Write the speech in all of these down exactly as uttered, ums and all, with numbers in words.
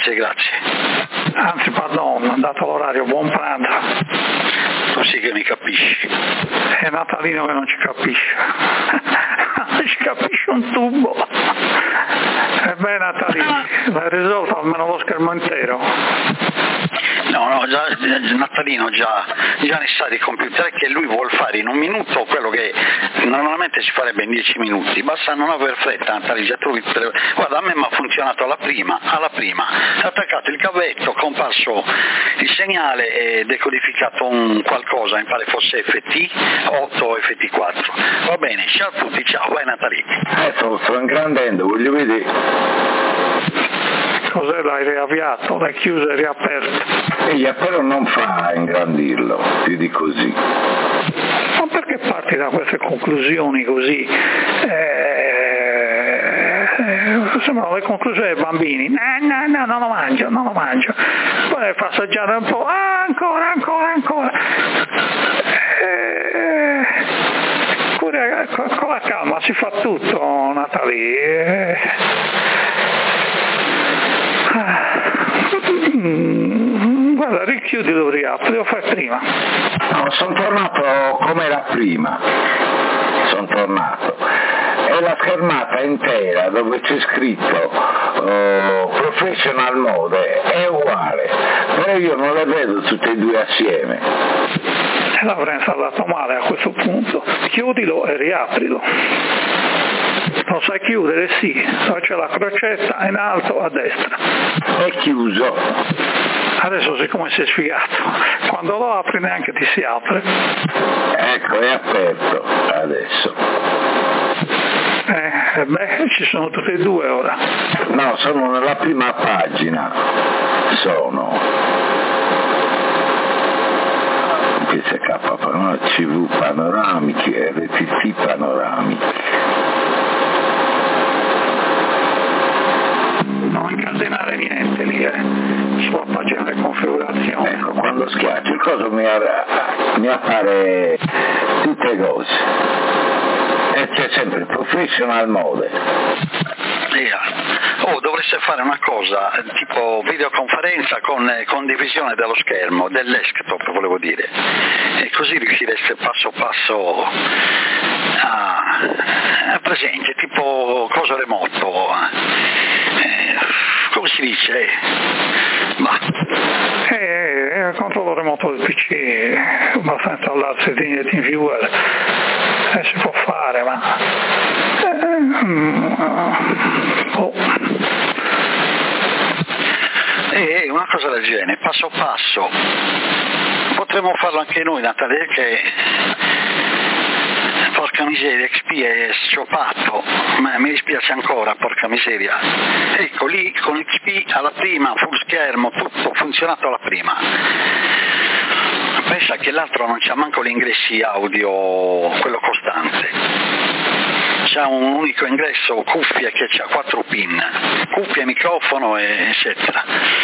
grazie, grazie. Anzi, pardon, dato l'orario, buon pranzo. Tu sì che mi capisci. È Natalino che non ci capisce. Non ci capisce un tubo. E beh, Natalino, l'hai risolto almeno lo schermo intero. No, no, già, Natalino già, già ne sa di computer che lui vuol fare in un minuto quello che normalmente si farebbe in dieci minuti, basta non aver fretta, Natalino, guarda, a me mi ha funzionato alla prima, alla prima, ha attaccato il cavetto, comparso il segnale e decodificato un qualcosa, mi pare fosse F T otto o F T quattro, va bene, ciao a tutti, ciao, vai Natalino. Eh, sto, sto ingrandendo, voglio vedere. Cos'è, l'hai riavviato, l'hai chiuso e riaperto? Ehi, però non fa ingrandirlo, più di così. Ma perché parti da queste conclusioni così? Eh, eh, sembrano le conclusioni dei bambini. No, no, no, non lo mangio, non lo mangio. Poi fa assaggiare un po', ah, ancora, ancora, ancora. Eh, con la calma si fa tutto, Natalie. Eh, Mm, guarda, richiudilo o riapri, lo fai prima. No, sono tornato come era prima, sono tornato. E la schermata intera dove c'è scritto uh, Professional Mode è uguale, però io non le vedo tutte e due assieme. L'avrei installato male a questo punto, chiudilo e riaprilo. Lo sai chiudere? Sì, dove c'è la crocetta in alto a destra. È chiuso. Adesso siccome sei sfigato, quando lo apri neanche ti si apre. Ecco, è aperto adesso. Eh, beh, ci sono tutte e due ora. No, sono nella prima pagina. Sono. P S K C V panoramici, R T T panoramici. Non incatenare niente lì, eh. Sulla pagina di configurazione. Ecco, quando schiaccio il coso mi, ara, mi appare tutte cose. E c'è sempre Professional Mode. Yeah. Oh, dovreste fare una cosa, tipo videoconferenza con condivisione dello schermo, del desktop volevo dire, e così riuscireste passo passo a, a presente, tipo cosa remoto, eh, come si dice? Ma... Eh, il controllo remoto del P C, basta installarsi di TeamViewer, eh, si può fare, ma... Eh, mm, oh. E una cosa del genere, passo passo, potremmo farlo anche noi, Natalia, che porca miseria, X P è scioppato, ma mi dispiace ancora, porca miseria. Ecco, lì con X P alla prima, full schermo, tutto funzionato alla prima. Pensa che l'altro non c'ha manco gli ingressi audio, quello costante. C'ha un unico ingresso cuffia che c'ha quattro pin, cuffia, microfono eccetera.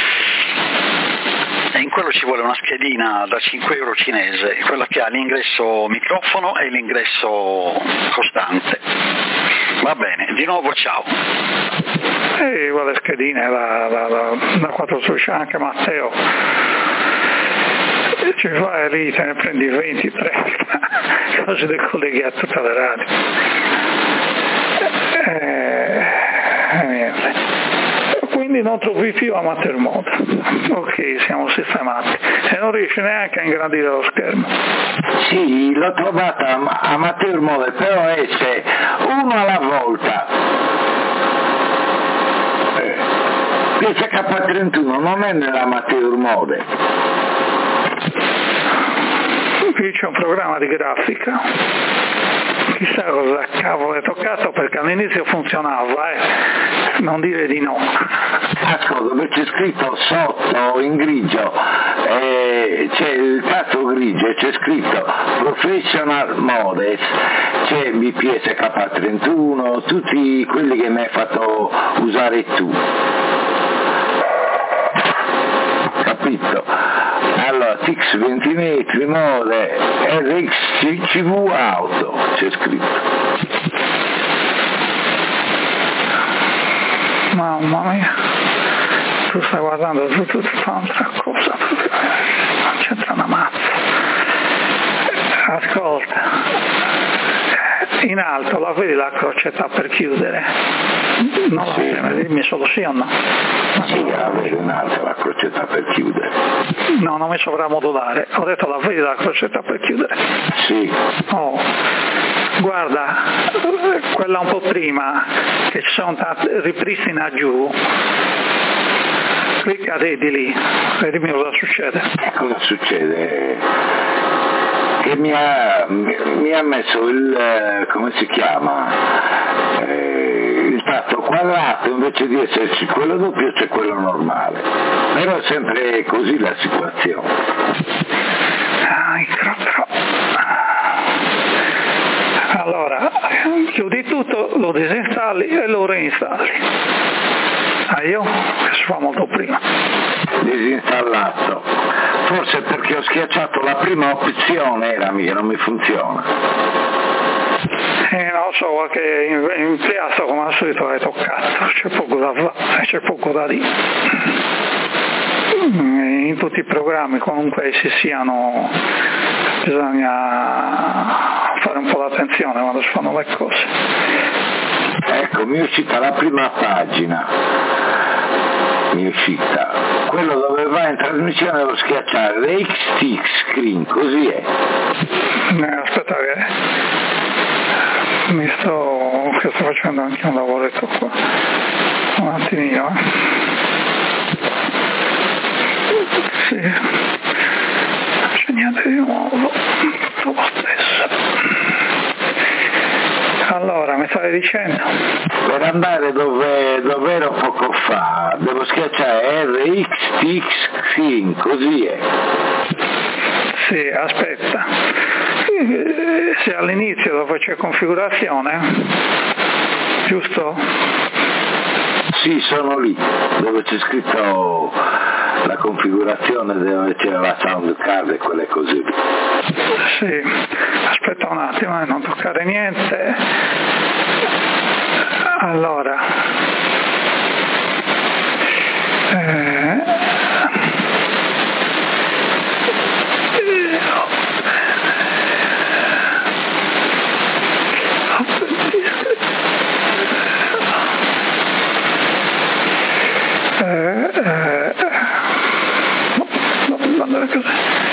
E in quello ci vuole una schedina da cinque euro cinese, quella che ha l'ingresso microfono e l'ingresso costante. Va bene, di nuovo ciao. E quelle schedine da, da, da, da quattro su anche Matteo. E ci vai lì, te ne prendi venti, trenta, così le colleghi a tutte le radio. Eh, niente. Quindi non trovi più Amateur Mode. Ok, siamo sistemati. E non riesci neanche a ingrandire lo schermo. Sì, l'ho trovata Amateur Mode, però esce uno alla volta. Eh, P S K trentuno non è nell'Amateur Mode. Qui c'è un programma di grafica. Chissà cosa cavolo è toccato, perché all'inizio funzionava, eh. Non dire di no. Ascolta, dove c'è scritto sotto in grigio, eh, c'è il tasto grigio e c'è scritto Professional Mode, c'è B P S K trentuno, tutti quelli che mi hai fatto usare tu. Capito? Allora, T X venti metri, mode, R X C V auto, c'è scritto. Mamma mia, tu stai guardando tutta un'altra cosa, non c'entra una mazza. Ascolta, in alto la vedi la crocetta per chiudere? Non sì. la sembra, dimmi solo sì o no? Sì, la vedo in alto la crocetta per chiudere. No, non mi sovramodulare, ho detto la vedi la crocetta per chiudere? Sì. Oh, guarda, quella un po' prima, che ci sono tante, ripristina giù, clicca di lì, e dimmi cosa succede. Cosa succede? Che mi ha, mi ha messo il, come si chiama, eh, il tasto quadrato, invece di esserci quello doppio c'è quello normale, però è sempre così la situazione. Ah, allora, chiudi tutto, lo disinstalli e lo reinstalli. Ah, io? Che si fa molto prima. Disinstallato. Forse perché ho schiacciato la prima opzione, era mia, non mi funziona. Eh, non so, che in, in piazza come al solito hai toccato, c'è poco da fare, c'è poco da dire. In tutti i programmi comunque essi siano, bisogna fare un po' d'attenzione quando si fanno le cose. Ecco, mi è uscita la prima pagina, mi è uscita, quello dove va in trasmissione devo schiacciare le X T screen, così è. Eh, aspetta che mi sto, che sto facendo anche un lavoretto qua, un attimino, eh. Sì, non c'è niente di nuovo, tutto lo stesso. Allora, mi stavi dicendo? Per andare dove, dove ero poco fa, devo schiacciare R X T screen, così è. Sì, aspetta. Se all'inizio dove c'è configurazione, giusto? Sì, sono lì, dove c'è scritto la configurazione, dove c'è la sound card e quelle cose lì. Sì, aspetta un attimo, eh, non toccare niente. Allora, eh, eh, eh, no, no, no, così.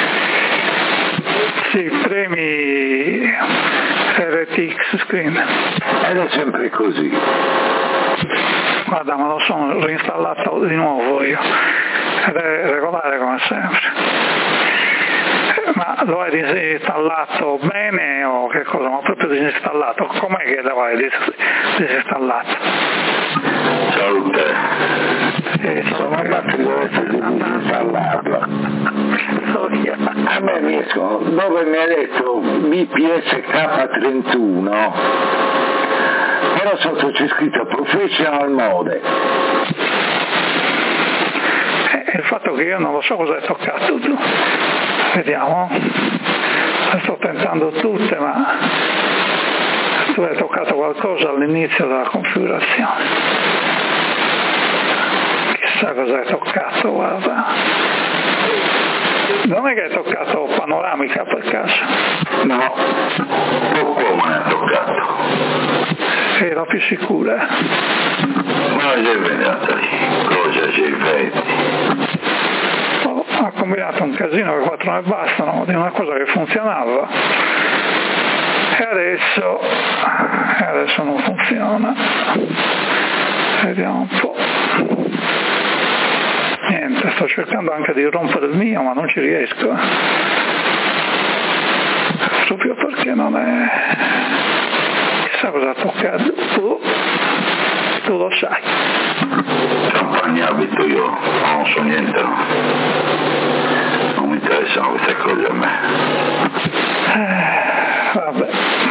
Sì, premi R T X screen. Ed è sempre così. Guarda, me lo sono reinstallato di nuovo io. Ed è regolare come sempre. Ma lo hai disinstallato bene o che cosa? Ma proprio disinstallato? Com'è che lo hai dis- disinstallato? Salute. Eh, sono andato dove si disinstallato. A me mi escono, dove mi ha detto B P S K trentuno, però sotto c'è scritto Professional Mode. Eh, il fatto che io non lo so cosa hai toccato tu. Vediamo. Le sto tentando tutte, ma tu hai toccato qualcosa all'inizio della configurazione. Chissà cosa hai toccato, guarda. Non è che hai toccato panoramica per caso? No, poco me ne ha toccato. È la più sicura. Ma è venuta lì, cosa ci fai? Oh, ha combinato un casino che quattro ne bastano di una cosa che funzionava. E adesso, e adesso non funziona. Vediamo un po'. Niente, sto cercando anche di rompere il mio, ma non ci riesco. Proprio perché non è... Chissà cosa ha toccato. Tu, tu lo sai. Campagna abito io, non so niente, no. Non mi interessano queste cose a me. Eh, vabbè.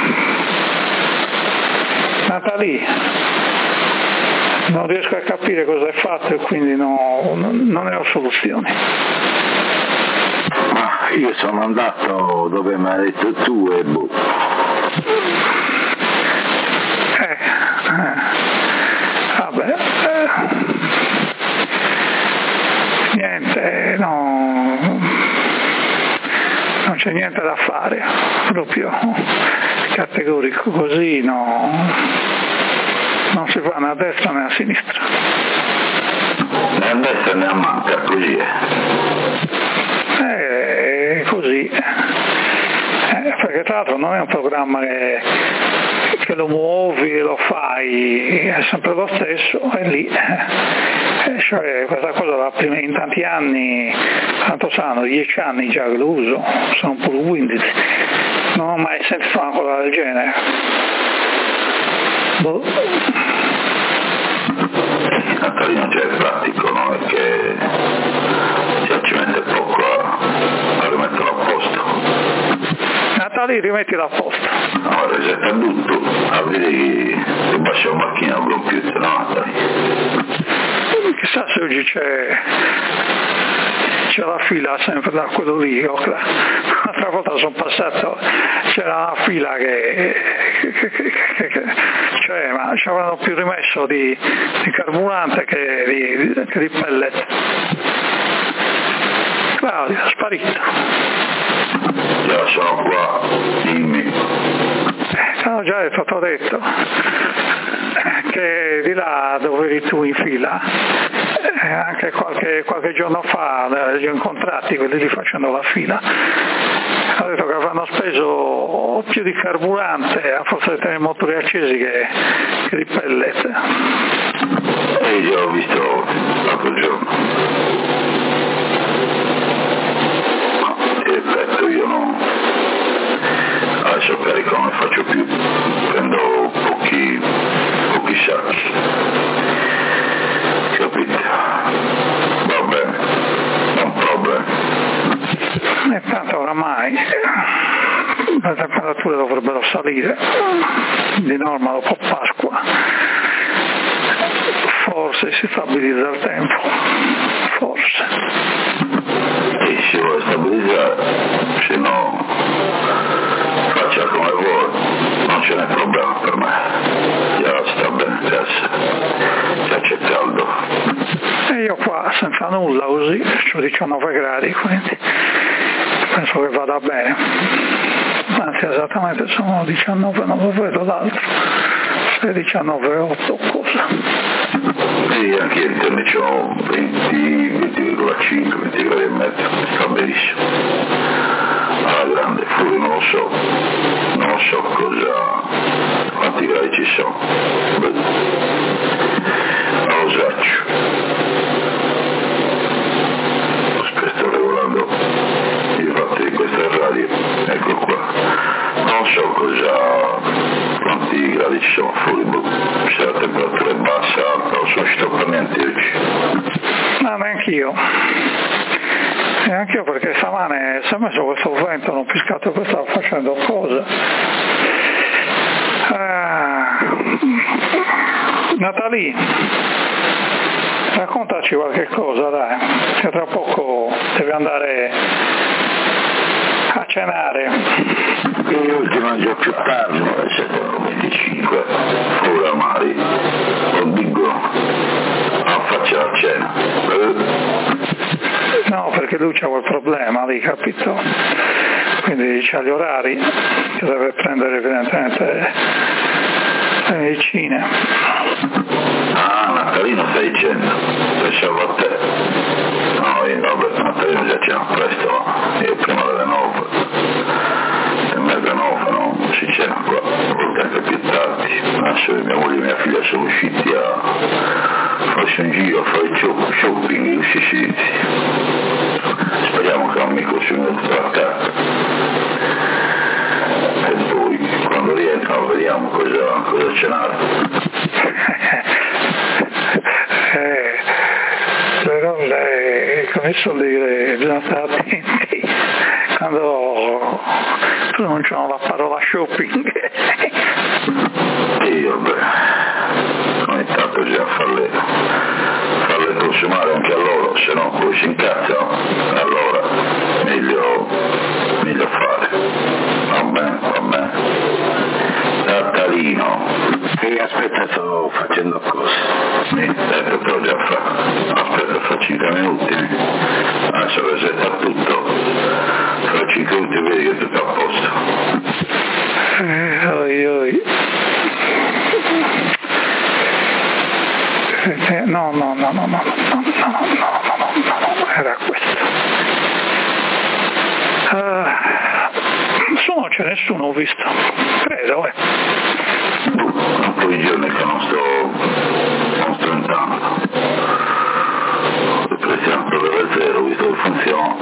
Natalie, non riesco a capire cosa hai fatto e quindi no, non ne ho soluzioni. Ma io sono andato dove mi hai detto tu e boh. Eh, eh, vabbè. Eh. no, non c'è niente da fare, proprio categorico così, no, non si fa né a destra né a sinistra. Né a destra né a manca, così è. È così, eh, perché tra l'altro non è un programma che, che lo muovi e lo fai, è sempre lo stesso, è lì. Eh, cioè questa cosa da prima, in tanti anni, tanto sanno, dieci anni già che lo uso, sono pure Windows, non ho mai sentito una cosa del genere. Boh. Natalino già è pratico, no? È che già ci mette poco a, a rimetterlo a posto. Natali, rimettilo a posto. No, resetta tutto, a vedere che basta la macchina al computer, no Natali? Chissà se oggi c'è, c'è la fila sempre da quello lì, l'altra volta sono passato, c'era una fila che, che, che, che, che cioè, ma ci avevano più rimesso di, di carburante che di, che di pellet. Claudio, è sparito. Già sono qua, dimmi. Eh, ho già detto, ti ho detto che di là dove eri tu in fila, eh, anche qualche, qualche giorno fa li ho incontrati, quelli lì facendo la fila, ho detto che avevano speso più di carburante a forza di tenere i motori accesi che, che di pellet. E io ho visto l'altro giorno. E effetto io non... adesso carico non ne faccio più, prendo pochi, pochi sacchi, capite? Va bene, non problema. E tanto oramai le temperature dovrebbero salire, di norma dopo Pasqua, forse si stabilizza il tempo, forse. E si vuole stabilizzare, se no faccia come vuole, non ce n'è problema per me, già sta bene, già, già c'è caldo. E io qua senza nulla così, ho diciannove gradi, quindi penso che vada bene, anzi esattamente sono diciannove, non lo vedo l'altro, se diciannove virgola otto cosa. E anche io c'ho venti, venti virgola cinque, venti gradi e mezzo, sta benissimo. Alla grande, fuori non lo so, non lo so cosa, quanti gradi ci sono. Beh, non lo saccio. Aspetta, sto regolando i fatti di questa radio, ecco qua. Non so cosa, quanti gradi ci sono fuori, se la temperatura è bassa, alta, non sono uscito per niente oggi. No, neanch'io. Neanch'io perché stamane si è messo questo vento, non ho piscato che stavo facendo cosa. Ah, Natali, raccontaci qualche cosa, dai, che tra poco devi andare a cenare. Io oggi mangio più tardi, alle sette e venticinque, fuori a mari, non dico a faccia la cena. No, perché lui c'ha quel problema lì, capito? Quindi c'ha gli orari, che deve prendere evidentemente le medicine. Ah, Natalino stai dicendo, pensavo a te. No, io vabbè, Natalino già cena presto, io prima delle nove, e mezza nove, no, non si cena qua, a volte anche più tardi. Adesso mia moglie e mia figlia sono usciti a farsi un giro, a fare shopping in Sicilia. Speriamo che non mi consumi la carta. E poi quando rientrano vediamo cosa, cosa cenare. eh, però lei, come so dire, bisogna stare attenti quando pronunciano la parola shopping. Io beh, ogni tanto bisogna farle, farle consumare anche a loro, se no poi si incazzano, allora meglio, meglio fare. Va bene, va bene. Natalino. E aspetta, sto facendo cose. Sì, ecco, te l'ho già fatto. Aspetta, faccio cinque minuti. Ah, se resetta tutto, tra cinque minuti vedi che tutto è a posto. Eh, oi, oi. Eh, no, no, no, no, no, no, no, no, no, no, no, no, era questo. Uh, su non c'è nessuno, ho visto, credo, eh. Un po' di giorni che non sto, non sto entrando. Il prezzo è proprio zero, visto che funziona.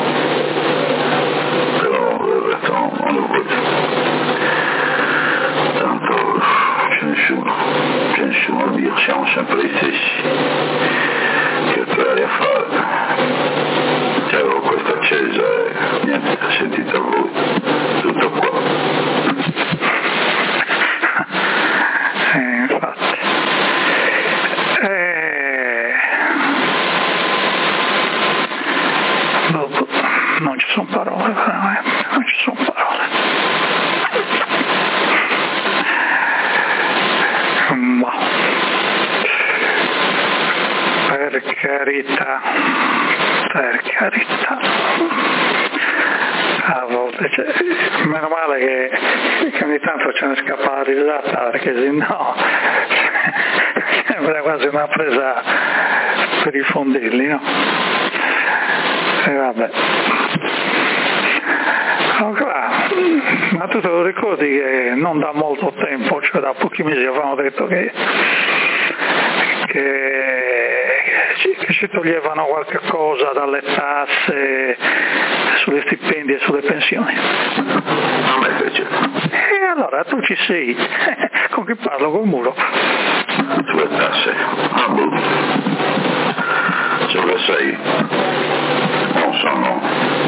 Però il resto non lo voglio. Tanto c'è nessuno, c'è nessuno a dire, siamo sempre gli stessi. Che per a fare. C'avevo questa accesa e niente, sentite voi. Tutto qua. Eh, infatti. Eh... Dopo, non ci sono parole, veramente, non ci sono parole. Ma per carità, per carità. A volte, cioè, meno male che, che ogni tanto ce ne scappa la risata, perché se no sembra quasi una presa per i fondelli, no? E vabbè. Allora, ma tu te lo ricordi che non da molto tempo, cioè da pochi mesi avevamo detto che che, che ci toglievano qualche cosa dalle tasse sulle stipendi e sulle pensioni. A me piace. E allora tu ci sei, con chi parlo? Col muro? Sulle tasse. Ah, boh. Se lo sai, non sono,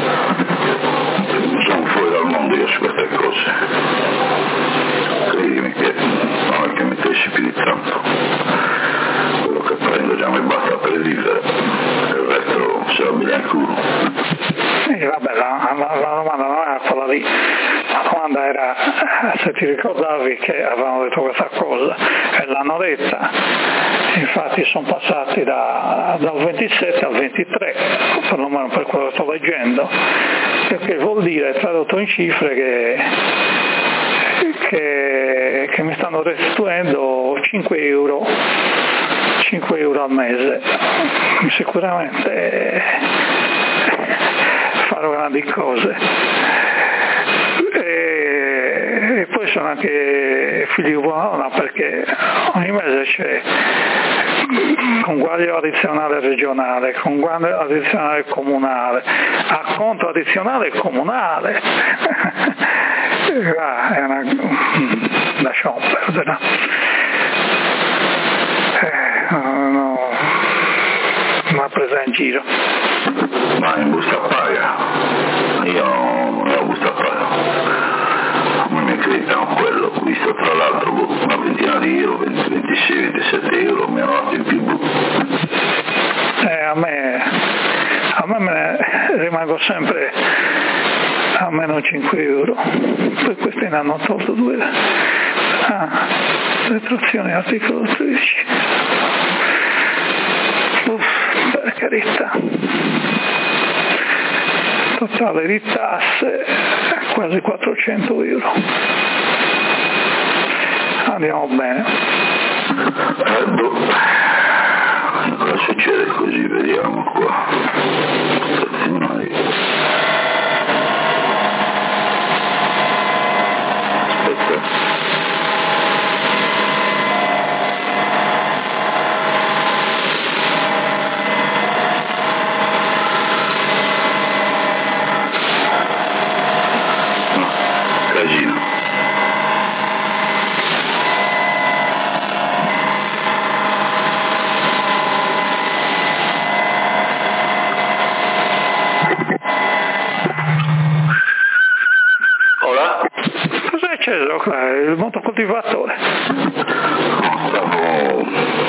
sono fuori dal mondo io su queste cose. Credimi che non è che mi pesci più di tanto. Quello che prendo già mi basta per vivere, il resto se lo mi dà in culo. E vabbè, la, la, la domanda non era quella lì, la domanda era se ti ricordavi che avevano detto questa cosa e l'hanno detta. Infatti sono passati da, dal ventisette al ventitré, perlomeno per quello che sto leggendo, perché vuol dire, tradotto in cifre, che, che, che mi stanno restituendo cinque euro, cinque euro al mese. Sicuramente farò grandi cose. E, e poi sono anche figli di buona, perché ogni mese c'è conguaglio addizionale regionale, conguaglio addizionale comunale, acconto addizionale comunale. Ah, è una... lasciamo perdere. Eh, no, no, una presa in giro. Ma in busta paga, io non ho busta paga, non mi creditano quello, ho visto tra l'altro una ventina di euro, venti, ventisei, ventisette euro, mi hanno dato in più. Eh, a me, a me me ne rimango sempre a meno cinque euro, per questi ne hanno tolto due. Ah, retroazione articolo tredici. Uff, per carità. Totale di tasse quasi quattrocento euro. Andiamo bene. Eh, boh. Cosa succede così? Vediamo qua. Stazionari. Aspetta. Il motocoltivatore. Stavo,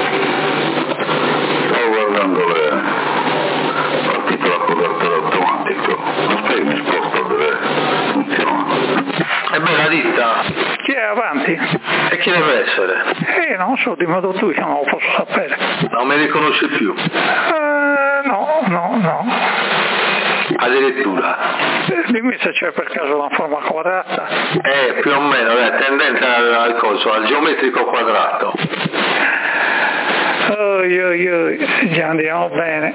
stavo guardando le partite della copertura automatico. Aspetta, mi sposto dove funziona. È bella ditta. Chi è avanti? E chi deve essere? Eh, non so, di modo tu, io non lo posso sapere. Non mi riconosci più? Eh, no, no, no. Addirittura. Dimmi se c'è per caso una forma quadrata. Eh, più o meno, è tendente al, al coso, al geometrico quadrato. Oi, oi, oi, già andiamo bene.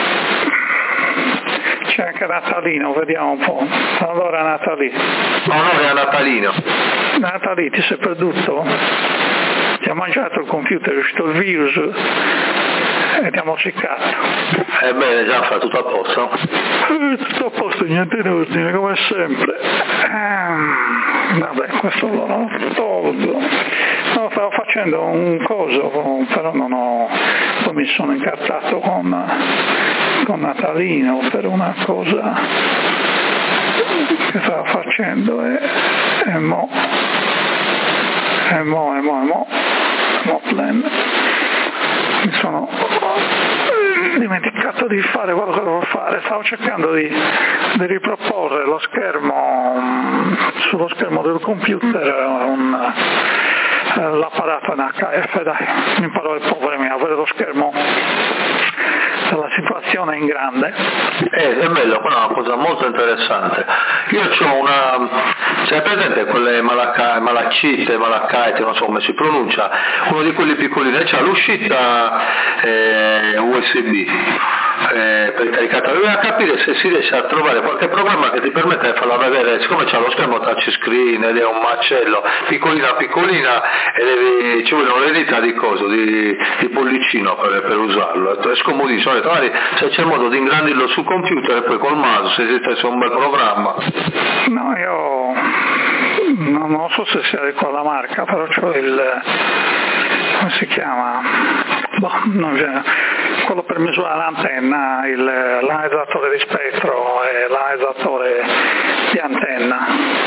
C'è anche Natalino, vediamo un po'. Allora Natalì. No, no, è Natalino. Natalì, ti sei perduto? Ti ha mangiato il computer, è uscito il virus e ti ha mozzicato. Ebbene, già fa tutto a posto? Eh, tutto a posto, niente in ordine, come sempre. Eh, vabbè, questo lo tolgo. No, stavo facendo un coso, però non ho... poi mi sono incartato con, con Natalino per una cosa che stavo facendo e, e mo e mo e mo e mo mo plan. Mi sono dimenticato di fare quello che devo fare, stavo cercando di, di riproporre lo schermo sullo schermo del computer un, l'apparato N H F, dai, in parole povere, avere lo schermo della situazione in grande. Eh, è bello, quella è una cosa molto interessante. Io ho una, c'è presente quelle malacca, malaccite, malaccaite, non so come si pronuncia, uno di quelli piccolini, c'ha l'uscita eh, U S B eh, per il caricatore, bisogna capire se si riesce a trovare qualche programma che ti permette di farla vedere, siccome c'ha lo schermo touchscreen ed è un macello, piccolina piccolina, e devi, ci vogliono le dita di coso, di, di pollicino per, per usarlo, è scomodissimo. Magari se c'è modo di ingrandirlo sul computer e poi col mouse, se esiste un bel programma. No, io non, non so se sia di quella marca, però c'ho il, come si chiama? Boh, non c'è, quello per misurare l'antenna, il, l'analizzatore di spettro e l'analizzatore di antenna.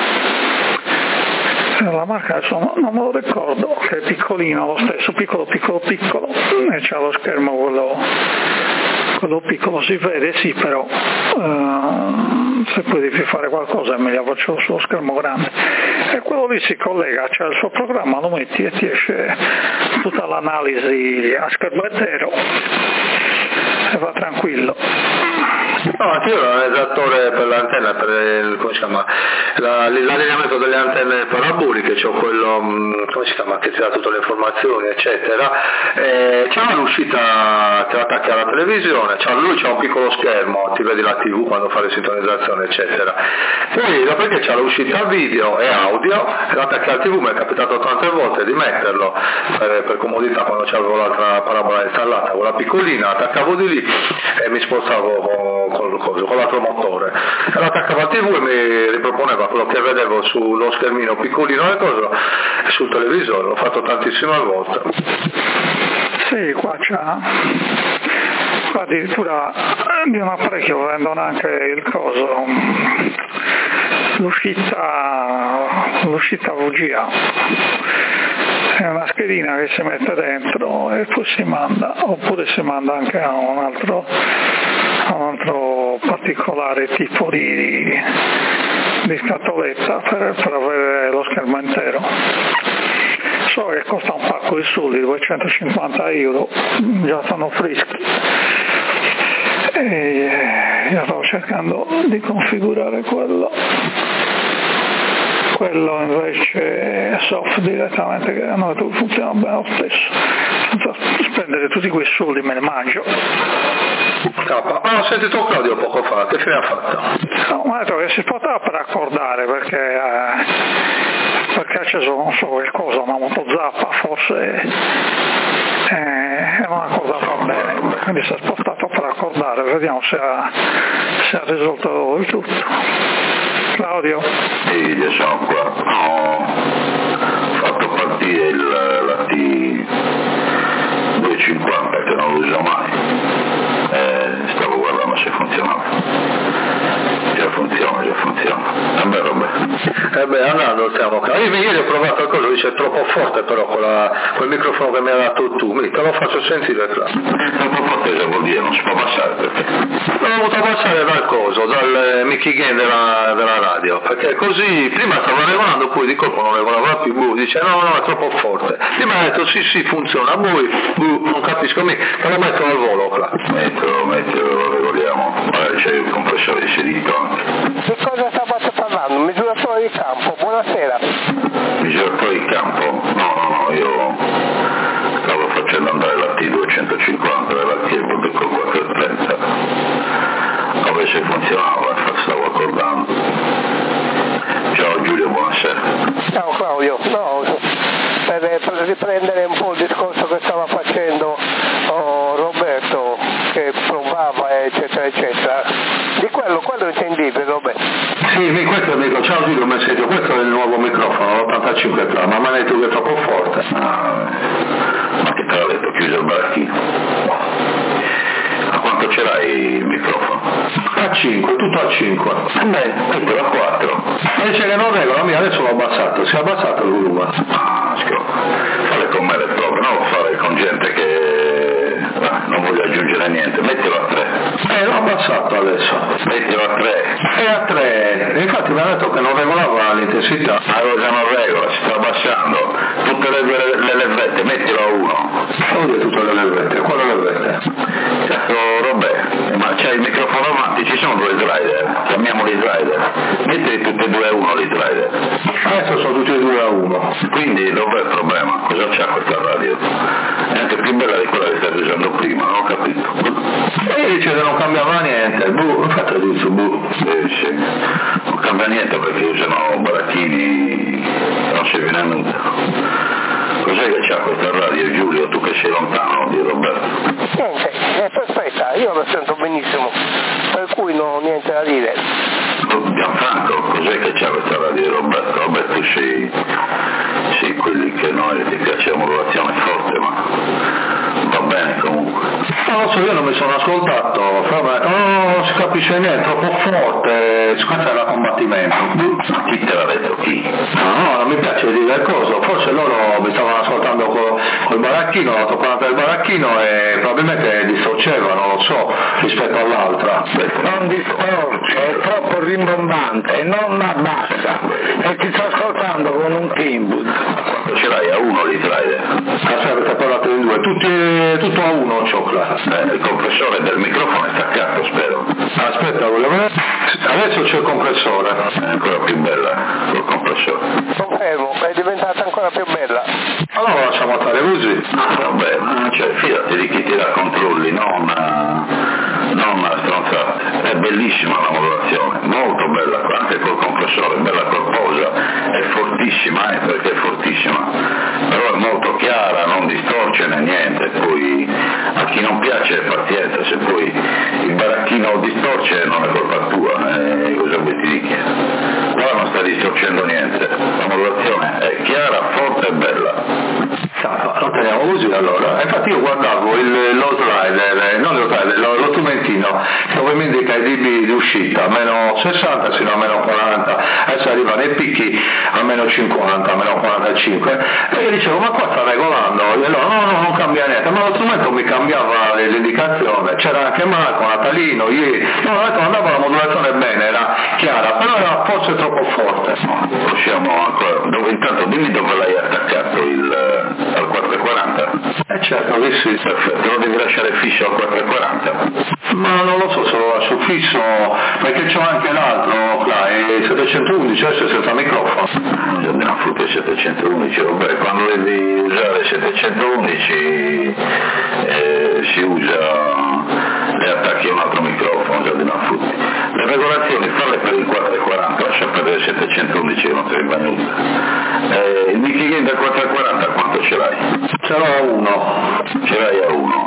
La marca adesso non me lo ricordo, che è piccolino lo stesso, piccolo piccolo piccolo, e c'ha lo schermo quello, quello piccolo, si vede sì, però uh, se poi devi fare qualcosa è meglio farcelo sullo schermo grande. E quello lì si collega, c'è il suo programma, lo metti e ti esce tutta l'analisi a schermo intero e va tranquillo. No, anche io ho l'analizzatore per l'antenna, per il, come si chiama, la, l'allineamento delle antenne paraboliche, c'ho quello, come si chiama, che ti dà tutte le informazioni, eccetera, e c'è l'uscita che attacca alla televisione, c'ha, lui c'ha un piccolo schermo, ti vedi la tivù quando fa le sintonizzazioni, eccetera. Poi, dopodiché c'ha l'uscita video e audio, e l'attacca alla tivù, mi è capitato tante volte di metterlo, per, per comodità, quando c'avevo l'altra parabola installata, quella piccolina, attaccavo di lì e mi spostavo con Con, con l'altro motore, e l'attaccava a tivù e mi riproponeva quello che vedevo sullo schermino piccolino e cosa sul televisore. L'ho fatto tantissime volte. Sì, qua c'ha, qua addirittura di un apparecchio vendono anche il coso, l'uscita l'uscita V G A, è una schedina che si mette dentro e poi si manda, oppure si manda anche a un altro un altro particolare tipo di, di scatoletta per, per avere lo schermo intero. So che costa un pacco di soldi, duecentocinquanta euro, già sono freschi. E io stavo cercando di configurare quello. Quello invece è soft direttamente, che hanno detto che funziona bene lo stesso, senza spendere tutti quei soldi, me ne mangio. Ah, ho sentito Claudio poco fa, che fine ha fatto? No, ma ha detto che si poteva per accordare perché, eh, perché ha acceso non so che cosa, una motozappa forse, eh, e non ha accordato bene, quindi si è spostato per accordare, vediamo se ha, se ha risolto il tutto. Claudio? Sì, io sono qua, ho fatto partire il, la T duecentocinquanta che non lo uso mai, eh, stavo guardando se funzionava. Già funziona, già funziona. Vabbè, vabbè. Eh beh, andando siamo qua. Io ieri ho provato qualcosa, dice è troppo forte però quella, quel microfono che mi hai dato tu, mi te lo faccio sentire qua. Troppo forte se vuol dire, non si può abbassare perché? L'ho dovuto abbassare dal coso, dal Mickey Gain della, della radio, perché così prima stava regolando, poi di colpo non regolava più, boh, dice no no è troppo forte. Prima ha detto sì sì funziona, boh, boh, non capisco mica, te lo metto al volo qua. Mettilo, mettilo, lo regoliamo, magari c'è il compressore di scelito anche. Di cosa stavate parlando? Misuratore di campo, buonasera. Misuratore di campo? No, no, no, io stavo facendo andare la T duecentocinquanta della Tiebol con quattrocentotrenta. A vedere se funzionava, stavo accordando. Ciao Giulio, buonasera. Ciao Claudio, no, per, per riprendere un po' il discorso che stava facendo oh, Roberto, che provava eccetera eccetera, di quello, quello intendivi Roberto? Sì, sì, questo è il microfono, ciao Giulio, mi sento, questo è il nuovo microfono, l'ottantacinque Plus, ma mi ha detto che è troppo forte. Ah, ma che te l'ha detto, chiuso il baracchino? A quanto ce l'hai il microfono? A cinque, tutto a cinque. Beh, mettilo a quattro. E c'è che non regola, mia adesso l'ho abbassato, si è abbassato il volume. Ah, scusa, fare con me le prove, non fare con gente che ah, non voglio aggiungere niente, mettilo a tre. Eh, l'ho abbassato adesso. Mettilo a tre. E a tre, infatti mi ha detto che non regolava l'intensità. Ma cosa non regola, si sta abbassando. Tutte le, le, le levette, mettilo a uno. Vuol dire tutte le levette, quale levette? Cazzo Robè, ma c'è il microfono avanti, ci sono due slider, chiamiamoli slider. Mettili tutti e due a uno gli slider. Adesso sono tutti e due a uno. Quindi dov'è il problema? Cosa c'ha questa radio? È anche più bella di quella che state usando prima, non ho capito. E dice che non cambiava niente, buh, infatti ho detto buh. Eh, sì. Non cambia niente perché usano baracchini, non si viene a nulla. Cos'è che c'ha questa radio Giulio, tu che sei lontano di Roberto? Niente, è perfetta, io la sento benissimo, per cui non ho niente da dire. Gianfranco, cos'è che c'ha questa radio di Roberto? Roberto, tu sei, sei quelli che noi ti piace la modulazione forte, ma va bene comunque. Non lo so, io non mi sono ascoltato, però no, non si capisce niente, troppo forte, questa è la combattimento. Ma chi te l'ha detto? Chi? No, no, non mi piace dire cosa, forse loro mi stavano ascoltando col, col baracchino, l'ottoquaranta del baracchino e probabilmente distorceva, non lo so, rispetto all'altra. Non distorce, è troppo rimbombante, non abbassa, e ti sto ascoltando con un Kimbud. Quanto ce l'hai a uno li slider? Ah, avete parlato in due, tutti, tutto a uno cioccola. Eh, il compressore del microfono è staccato, spero. Aspetta, volevo... adesso c'è il compressore. È ancora più bella col compressore. Confermo, è diventata ancora più bella. Allora lasciamo stare così. Vabbè, ma cioè, fidati di chi ti dà controlli, non, non stronzate. È bellissima la modulazione, molto bella, anche col compressore, bella corposa, è fortissima, eh, perché è fortissima, però è molto chiara, non distorce né niente, poi a chi non piace pazienza, se poi il baracchino distorce non è colpa tua, eh, cosa vuoi ti dica? Qua non sta distorcendo niente, la modulazione è chiara, forte e bella. Lo teniamo così allora. Infatti io guardavo il, lo slider, non lo slider, lo, lo strumentino dove mi indica i dB di uscita, meno sessanta sino a meno quaranta, adesso arrivano i picchi a meno cinquanta, a meno quarantacinque, e io dicevo ma qua sta regolando, e allora no, no, non cambia niente, ma lo strumento mi cambiava l'indicazione, c'era anche Marco, Natalino, ieri, no, ho detto andava la modulazione bene, era chiara, però era forse troppo forte. No, possiamo ancora, dove, intanto dimmi dove l'hai attaccato il... al quattrocentoquaranta? Eh certo che sì. Perfetto, lo devi lasciare fisso al quattrocentoquaranta? Ma non lo so se lo lascio fisso, perché c'ho anche l'altro, là, è settecentoundici, adesso è senza microfono. Non abbiamo fatto il settecentoundici, vabbè, quando devi usare il settecentoundici eh, si usa, le attacchi a un altro microfono, già di non futti. Le regolazioni falle per il quattrocentoquaranta, lascia perdere il settecentoundici e non serve a nulla. Eh, il Mickey Game del quattrocentoquaranta quanto ce l'hai? Ce l'ho a uno. Ce l'hai a uno.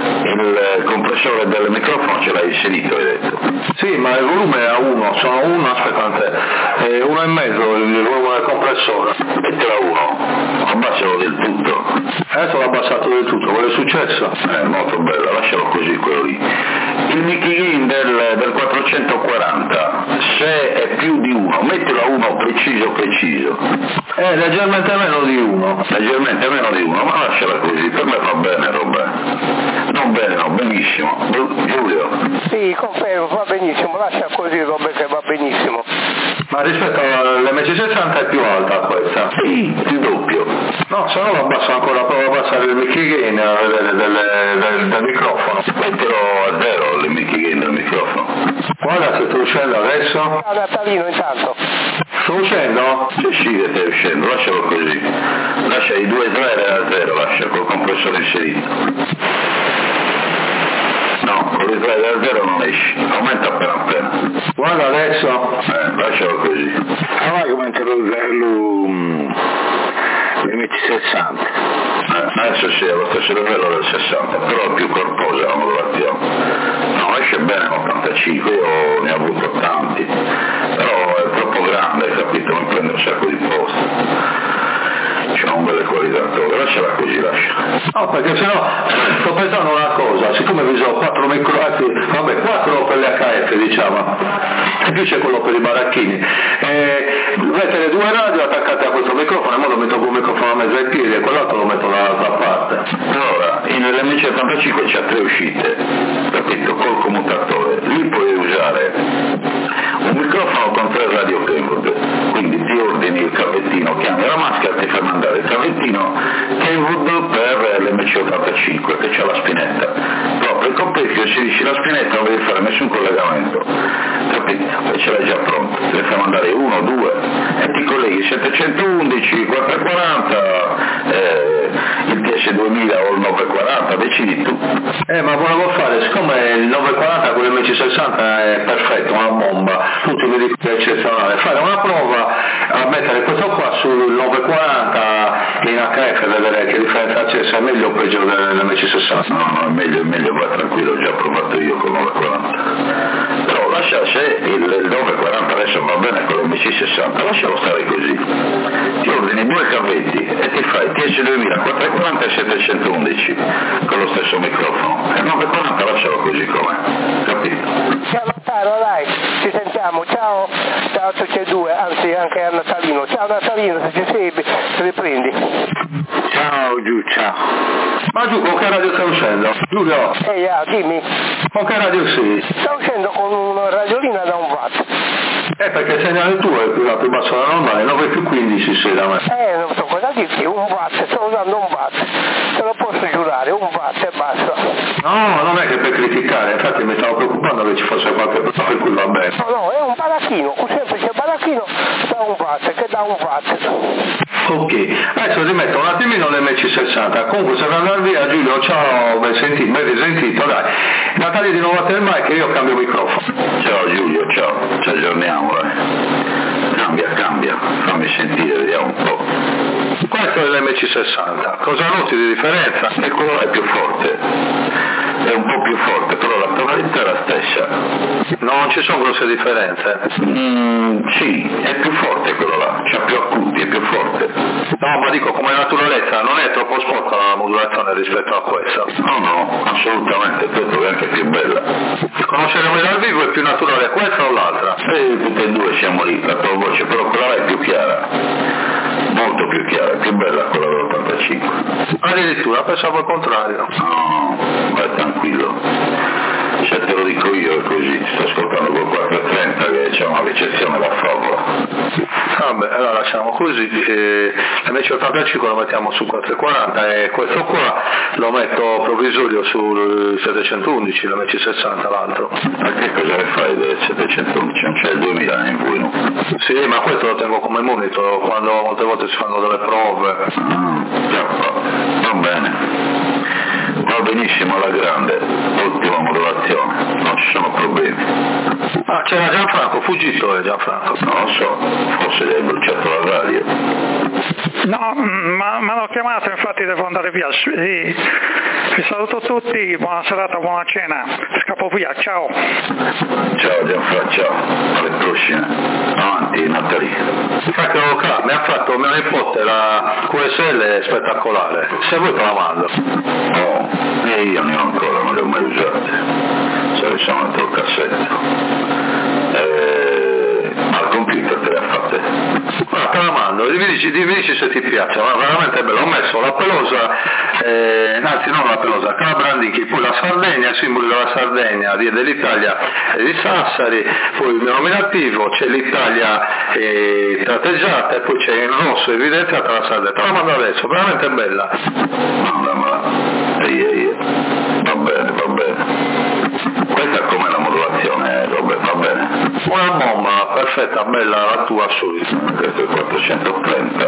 Il compressore del microfono ce l'hai inserito, hai detto? Sì, ma il volume è a uno, sono uno, aspettate, è uno e mezzo il volume del compressore. Mettelo a uno, abbassalo del tutto. Adesso l'ho abbassato del tutto, quello è successo? È molto bello, lascialo così quello lì. Il Mickey Game del, del quattrocentoquaranta, se è più di uno, mettilo a uno preciso preciso. È leggermente meno di uno. Leggermente meno di uno, ma lasciala così, per me va bene, Roberto. Non bene, no, benissimo. Giulio? Sì, confermo, va benissimo, lascia così Roberto che va benissimo. Ma rispetto all'M C sessanta è più alta questa? Sì, il doppio. No, se no lo abbasso ancora, provo a abbassare il Mickey Gain del, del, del, del microfono. Mettilo a zero il Mickey Gain del microfono. Guarda se sto uscendo adesso. Ciao Natalino intanto. Sto uscendo? Sì, sì che stai uscendo, lascialo così. Lascia i due tre a zero, lascia col compressore inserito. No, con i tre a zero non esci, aumenta appena appena. Guarda adesso. Eh, lascialo così. Ah, vai come l'M C sessanta. Eh, adesso sì, è lo stesso livello del sessanta, però è più corposa la modulazione. No, esce bene l'ottantacinque, io ne ho avuto tanti, però è troppo grande, capito? Mi prende un sacco di posto. C'è un belle qualità, lasciala così, lascia. No, perché sennò sto pensando una cosa, siccome vi sono quattro microfoni, vabbè, quattro per le H F diciamo, e più c'è quello per i baracchini, e mettere due radio attaccate a questo microfono, in modo metto un microfono a mezzo ai piedi e quell'altro lo metto dall'altra parte. Allora, nell'M C ottantacinque c'ha tre uscite, capito, col commutatore, lì puoi usare un microfono con tre radio Kenwood, quindi ti ordini il cavettino, chiami la maschera e ti fa mandare il cavettino Kenwood per l'M C ottantacinque che c'ha la spinetta, proprio il coppecchio, inserisci la spinetta, non devi fare nessun collegamento, capito? E ce l'hai già pronto, ti devi far mandare uno, due e ti colleghi settecentoundici, quattrocentoquaranta, eh, il T S duemila o il novecentoquaranta, decidi tu. Eh, ma volevo fare, siccome il novecentoquaranta con l'M C sessanta è perfetto, una bomba, tutti mi dicono che è eccezionale, fare una prova a mettere questo qua sul novecentoquaranta in H F, vedere che differenza c'è, se è meglio o peggio dell'M C sessanta. No, no, è meglio, è meglio, vai tranquillo, ho già provato io con il novecentoquaranta. Però lascia, se il, il novecentoquaranta adesso va bene con l'M C sessanta, lascialo stare così. Ti ordini due cavetti e ti fai T S duemila, quattrocentoquaranta e settecentoundici con lo stesso microfono. E il novecentoquaranta lascialo così com'è, capito? Ciao Natalo, dai, ci sentiamo, ciao, ciao a tutti e due, anzi anche a Natalino. Ciao Natalino, se ci sei, riprendi. Ciao Giù, ciao. Ma Giù, con che radio stai uscendo? Giulio? Ehi, ah, dimmi. Con che radio sei? Sto uscendo con una radiolina da un watt. Eh, perché il segnale tuo è più, la più bassa della normale, nove più quindici sei da me. Eh, non so cosa dirti, un watt, sto usando un watt. Te lo posso giurare, un watt e basta. No, non è che per criticare, infatti mi stavo preoccupando che ci fosse qualche problema per cui va bene. No, no, è un baracchino, un semplice baracchino da un watt, che dà un watt. Ok, adesso rimetto un attimino l'M C sessanta, comunque se devo andare via Giulio, ciao, ben sentito, ben risentito, dai. Natale di nuovo a te il mic e io cambio microfono. Ciao Giulio, ciao, ci aggiorniamo, eh. Cambia, cambia, fammi sentire, vediamo un po'. Questo è l'M C sessanta, cosa noti di differenza? E quello è più forte, è un po' più forte, però la tonalità è la stessa. Non ci sono grosse differenze? Mm, sì, è più forte quello là, c'ha più acuti, è più forte. No, ma dico come naturalezza, non è troppo sporca la modulazione rispetto a questa? No, no, assolutamente, questo è anche più bella. Conosceremo dal vivo, è più naturale questa o l'altra? E tutte e due siamo lì, la tua voce, però quella là è più chiara, molto più chiara, è più bella quella dell'ottantacinque. Addirittura, pensavo al contrario. No, vai tranquillo. Se te lo dico io è così, sto ascoltando col quattrocentotrenta che c'è una ricezione da favola. Vabbè, allora lasciamo così, eh, l'M C ottantacinque lo mettiamo su quattrocentoquaranta e questo qua lo metto provvisorio sul settecentoundici, l'M C sessanta l'altro. Ma che cosa ne fai del settecentoundici? Non c'è il duemila in cui no? Sì, ma questo lo tengo come monitor quando molte volte si fanno delle prove. Ah, già, va bene. Va benissimo alla grande, ottima modulazione, non ci sono problemi. Ah, c'era Gianfranco, fuggito è Gianfranco. Non lo so, forse gli hai bruciato la radio. No, ma mi hanno chiamato, infatti devo andare via. Sì. Vi saluto tutti, buona serata, buona cena. Scappo via, ciao. Ciao Gianfranco, ciao, alle prossime. Avanti Natalie. Cacchio, mi ha fatto mio nipote la Q S L spettacolare, se vuoi te la mando. No, e io ne ho ancora, non le ho mai usate. Se le sono dentro il cassetto. Eh, al computer te le ha fatte. Guarda, te la mando, dimmi dici, dimmi dici se ti piace, ma veramente bello. Ho messo la pelosa, eh, anzi non la pelosa, Calabrandicchi, poi la Sardegna, il simbolo della Sardegna, dell'Italia e di Sassari, poi il mio nominativo, c'è l'Italia eh, tratteggiata e poi c'è in rosso evidenziata la Sardegna. Te la mando adesso, veramente bella. Mandamela. Ehi, ehi. Va bene, va bene. Questa è come la modulazione, eh, vabbè, va bene. Una bomba perfetta, bella, la tua subito. Questo è quattrocentotrenta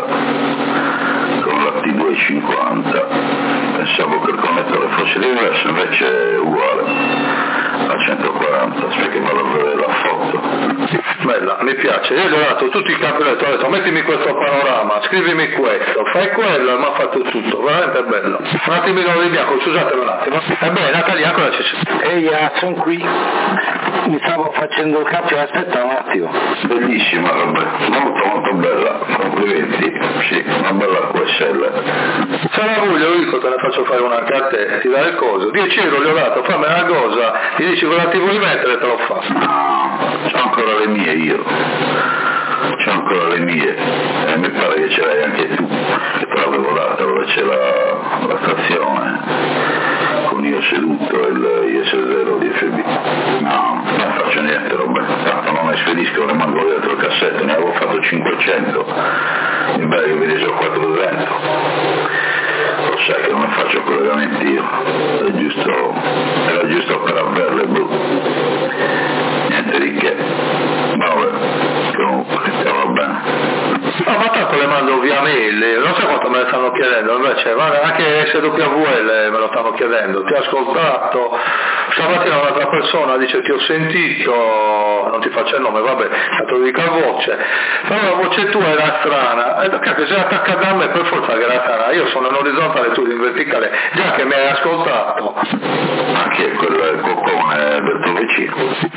con la T duecentocinquanta, pensavo che il connettore fosse diverso, invece è uguale, a centoquaranta, perché me lo la foto. Bella, mi piace, io gli ho dato tutti i campionati, ho detto mettimi questo panorama, scrivimi questo, fai quello e mi ha fatto tutto, veramente bello. Un attimino di bianco, scusatemi un attimo. Ebbene, Natalia, cosa c'è? Ehi, ah, sono qui, mi stavo facendo il caffè, aspetta un attimo. Bellissima roba, molto molto bella, complimenti, sì, una bella Q S L. Se la voglio, io dico te ne faccio fare una anche a te, ti dai il coso, dieci euro gli ho dato, fammi una cosa, ti dici cosa ti vuoi mettere e te lo fa. No, c'ho ancora le mie io, c'ho ancora le mie, e mi pare che ce l'hai anche tu, che te l'avevo data dove c'è la, la stazione, con io seduto e il I S zero di F B. No, non faccio niente roba, tanto non ne spedisco, le mando dietro il cassetto, ne avevo fatto cinquecento, mi pare che mi dicevo quattrocento. Lo sai che non ne faccio collegamenti io, è giusto, era giusto per averle blu, niente di che, vabbè, comunque, va bene. No, ma tanto le mando via mail, non so quanto me ne stanno chiedendo, invece anche S W L me lo stanno chiedendo, ti ho ascoltato, stamattina un'altra persona dice ti ho sentito, non ti faccio il nome, vabbè, tanto lo dico a voce, però la voce tua era strana, e cacchio, sei attaccata a me per forza che era strana, io sono in orizzontale, tu in verticale, già che mi hai ascoltato. Anche quel coccone del tuo vicino?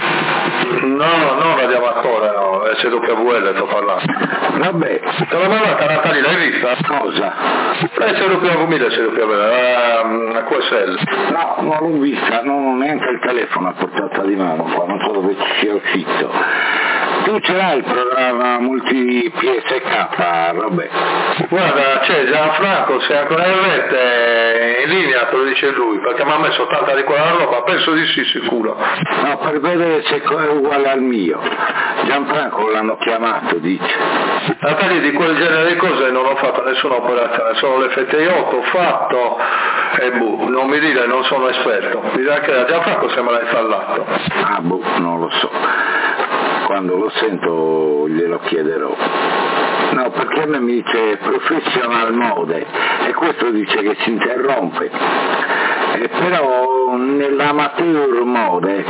No, no, vediamo ancora, no, S W L sto parlando. Vabbè, te l'ho mandata Natalia, l'hai vista? Cosa? La S W mille, S W L, la Q S L. No, non l'ho vista, non ho neanche il telefono a portata di mano qua, non so dove ci sia uscito. Tu ce l'hai il programma multi P S K, vabbè. Guarda, c'è Gianfranco, se ancora in rete in linea te lo dice lui, perché mi ha messo tanta di quella roba, penso di sì sicuro. No, per vedere se è uguale al mio. Gianfranco l'hanno chiamato, dice. Natalia, di quel genere di cose non ho fatto nessuna operazione, solo l'F T I otto ho fatto e boh, non mi dire, non sono esperto. Mi dirà che da Gianfranco se me l'ha installato. Ah boh, non lo so. Quando lo sento glielo chiederò. No, perché a me mi dice professional mode e questo dice che si interrompe. E però nell'amateur mode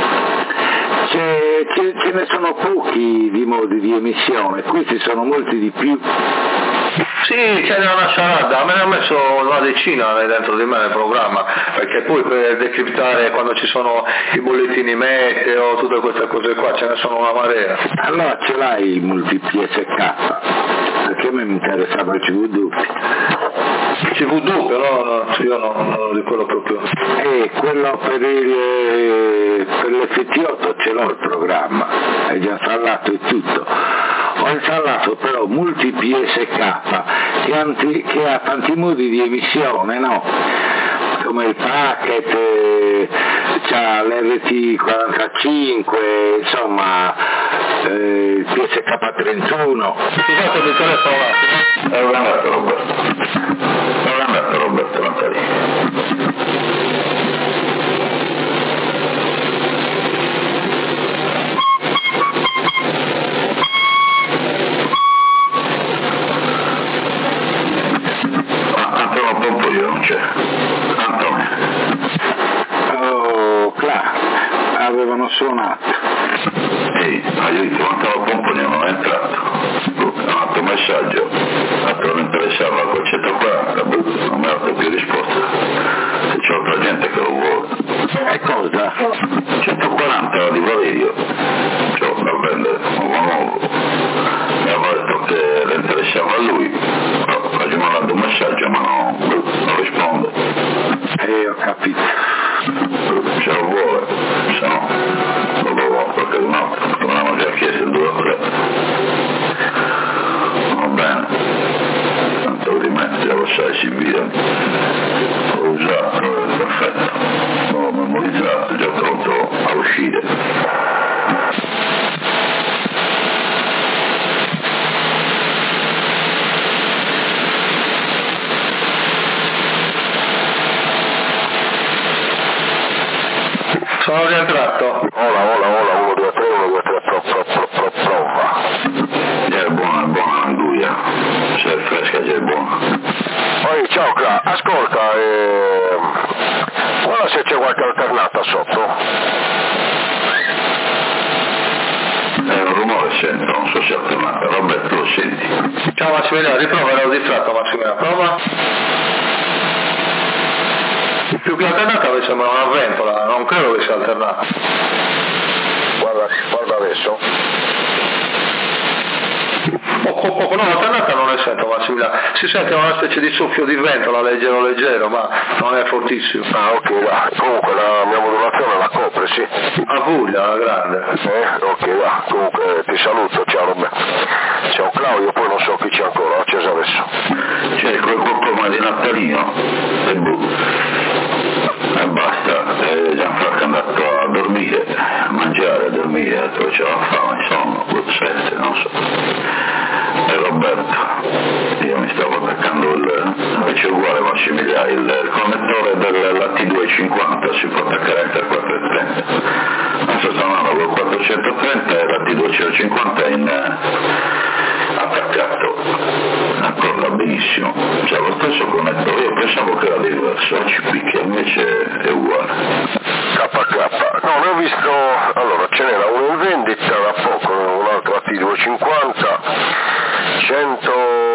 c'è, c'è, ce ne sono pochi di modi di emissione, questi sono molti di più. Sì, ce n'è una sciarada, me ne ha messo una decina dentro di me nel programma, perché poi per decriptare quando ci sono i bollettini meteo, tutte queste cose qua, ce ne sono una marea. Allora ce l'hai il multi P S K, perché a me mi interessava il C V doppio. C V doppio, no, no, io no, no, di quello proprio. E quello per il per l'F T otto ce l'ho il programma, è già installato e tutto. Ho installato però multi P S K che, anti, che ha tanti modi di emissione, no? Come il packet, eh, c'ha l'R T quarantacinque, insomma, eh, il P S K trentuno. Scusate, mi telefono un attimo. È un andato Roberto. È un andato Roberto Lanzarini. Non c'è. Antonio. Oh, Cla, avevano suonato. Ehi, ma io ti mancavo Pomponio, non è entrato. Ho fatto un messaggio, tanto non interessava col centoquaranta, non mi ha dato più risposta. Se c'è altra gente che lo vuole. E cosa? centoquaranta la di Valerio, c'ho da prendere nuovo nuovo. Mi aveva detto che le interessava a lui, però gli ho mandato un messaggio ma no, non risponde. E ho capito. Se lo vuole, se no lo do a qualche un altro, come avevamo già chiesto il due o tre. Va bene, tanto lo rimetti, lo sai, si via. L'ho usato, è perfetto. L'ho memorizzato, è già pronto a uscire. Sono rientrato. Hola, hola, hola, uno, due, tre, uno, due, tre, pro, pro, pro. È un rumore sento, non so se è alternata. Roberto, lo senti? Ciao Massimiliano, riprova, ero distratto Massimiliano, prova. Più che alternata mi sembra una ventola, non credo che sia alternata. Guarda, guarda adesso. Poco, poco, no, alternata non ne sento Massimiliano, si sente una specie di soffio di ventola leggero leggero, ma non è fortissimo. Ah ok, va. Comunque la mia modulazione la copre, sì. A Puglia, la grande. Eh, ok, va. Comunque ti saluto, ciao Roberto. Ciao Claudio, poi non so chi c'è ancora, ho acceso adesso. C'è quel qualcosa di Natalino, e boh. E basta, e Gianfranco è andato a dormire, a mangiare, a dormire, dove c'è la fame, insomma, sette, non so. E Roberto, io mi stavo attaccando il, invece è uguale Massimiliano, il, il connettore della T duecentocinquanta si può attaccare anche al quattrocentotrenta. Adesso sto andando col quattrocentotrenta e la T duecentocinquanta in eh, attaccato, accorda benissimo, c'è lo stesso connettore, io pensavo che era diverso, C P che invece è uguale. K K, no, ne ho visto, allora ce n'era uno in vendita da poco, un'altra T duecentocinquanta, cento,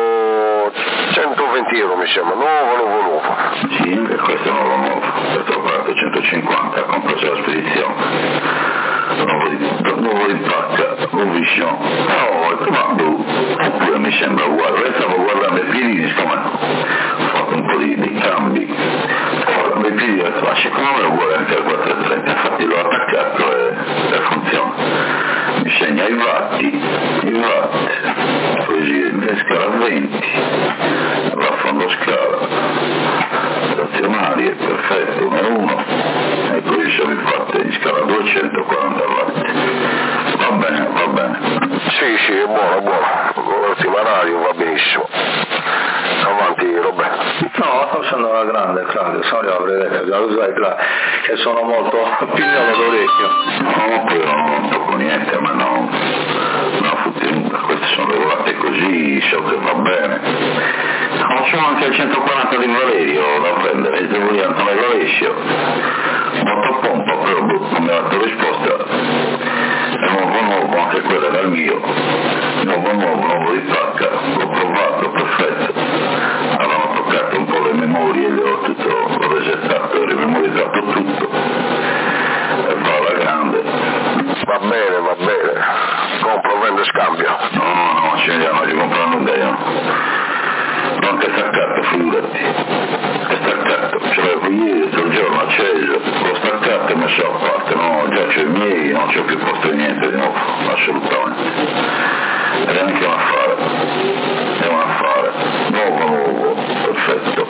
centoventi euro mi sembra, nuovo, nuovo, nuovo. Sì, questo è nuovo, nuovo, questo ho pagato centocinquanta, compreso la spedizione. Nuovo di, nuovo di pacca, nuovissimo. No, ma boh, oppure mi sembra uguale, io stavo guardando i piedini, siccome ho fatto un po' di, di cambi, guardando i piedini, ma secondo me è uguale anche al quattrocentotrenta, infatti l'ho attaccato e, e funziona. Mi segna i watti, i watt, così in scala venti, va a fondo scala, stazionari, è perfetto, uno e uno, e così siamo infatti in scala duecentoquaranta watt. Va bene, va bene. Sì, sì, è buono, buono, l'ultima radio va benissimo. Avanti Roberto. No, sto usando la grande Claudio, sono io avrei detto, già lo sai Claudio, che sono molto pignolo d'orecchio. No, poi non tocco niente, ma no, no, futtenuta, queste sono regolate così, so che va bene. Ma c'ho anche il centoquaranta di Valerio da prendere, il devo dire Antonio Valesio, motopompa, però non mi ha dato risposta, è nuovo nuovo, anche quello era il mio, nuovo nuovo, nuovo di pacca, l'ho provato, perfetto, avevano toccato un po' le memorie, le ho tutto, l'ho resettato, ho rimemorizzato tutto, e va alla grande. Va bene, va bene, compro, vendo e scambio. No, no, ce ne andiamo, ci comprano un gaio. Non che staccato, figurati, è staccato, ce l'avevo ieri, tutto il giorno acceso, l'ho staccato e messo a parte, no, già c'ho i miei, non c'ho più posto di niente di nuovo, assolutamente. Ed è anche un affare, è un affare, nuovo, nuovo, perfetto,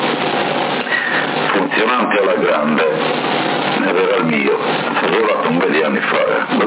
funzionante alla grande, ed era il mio, l'ho lavorato un bel di anni fa,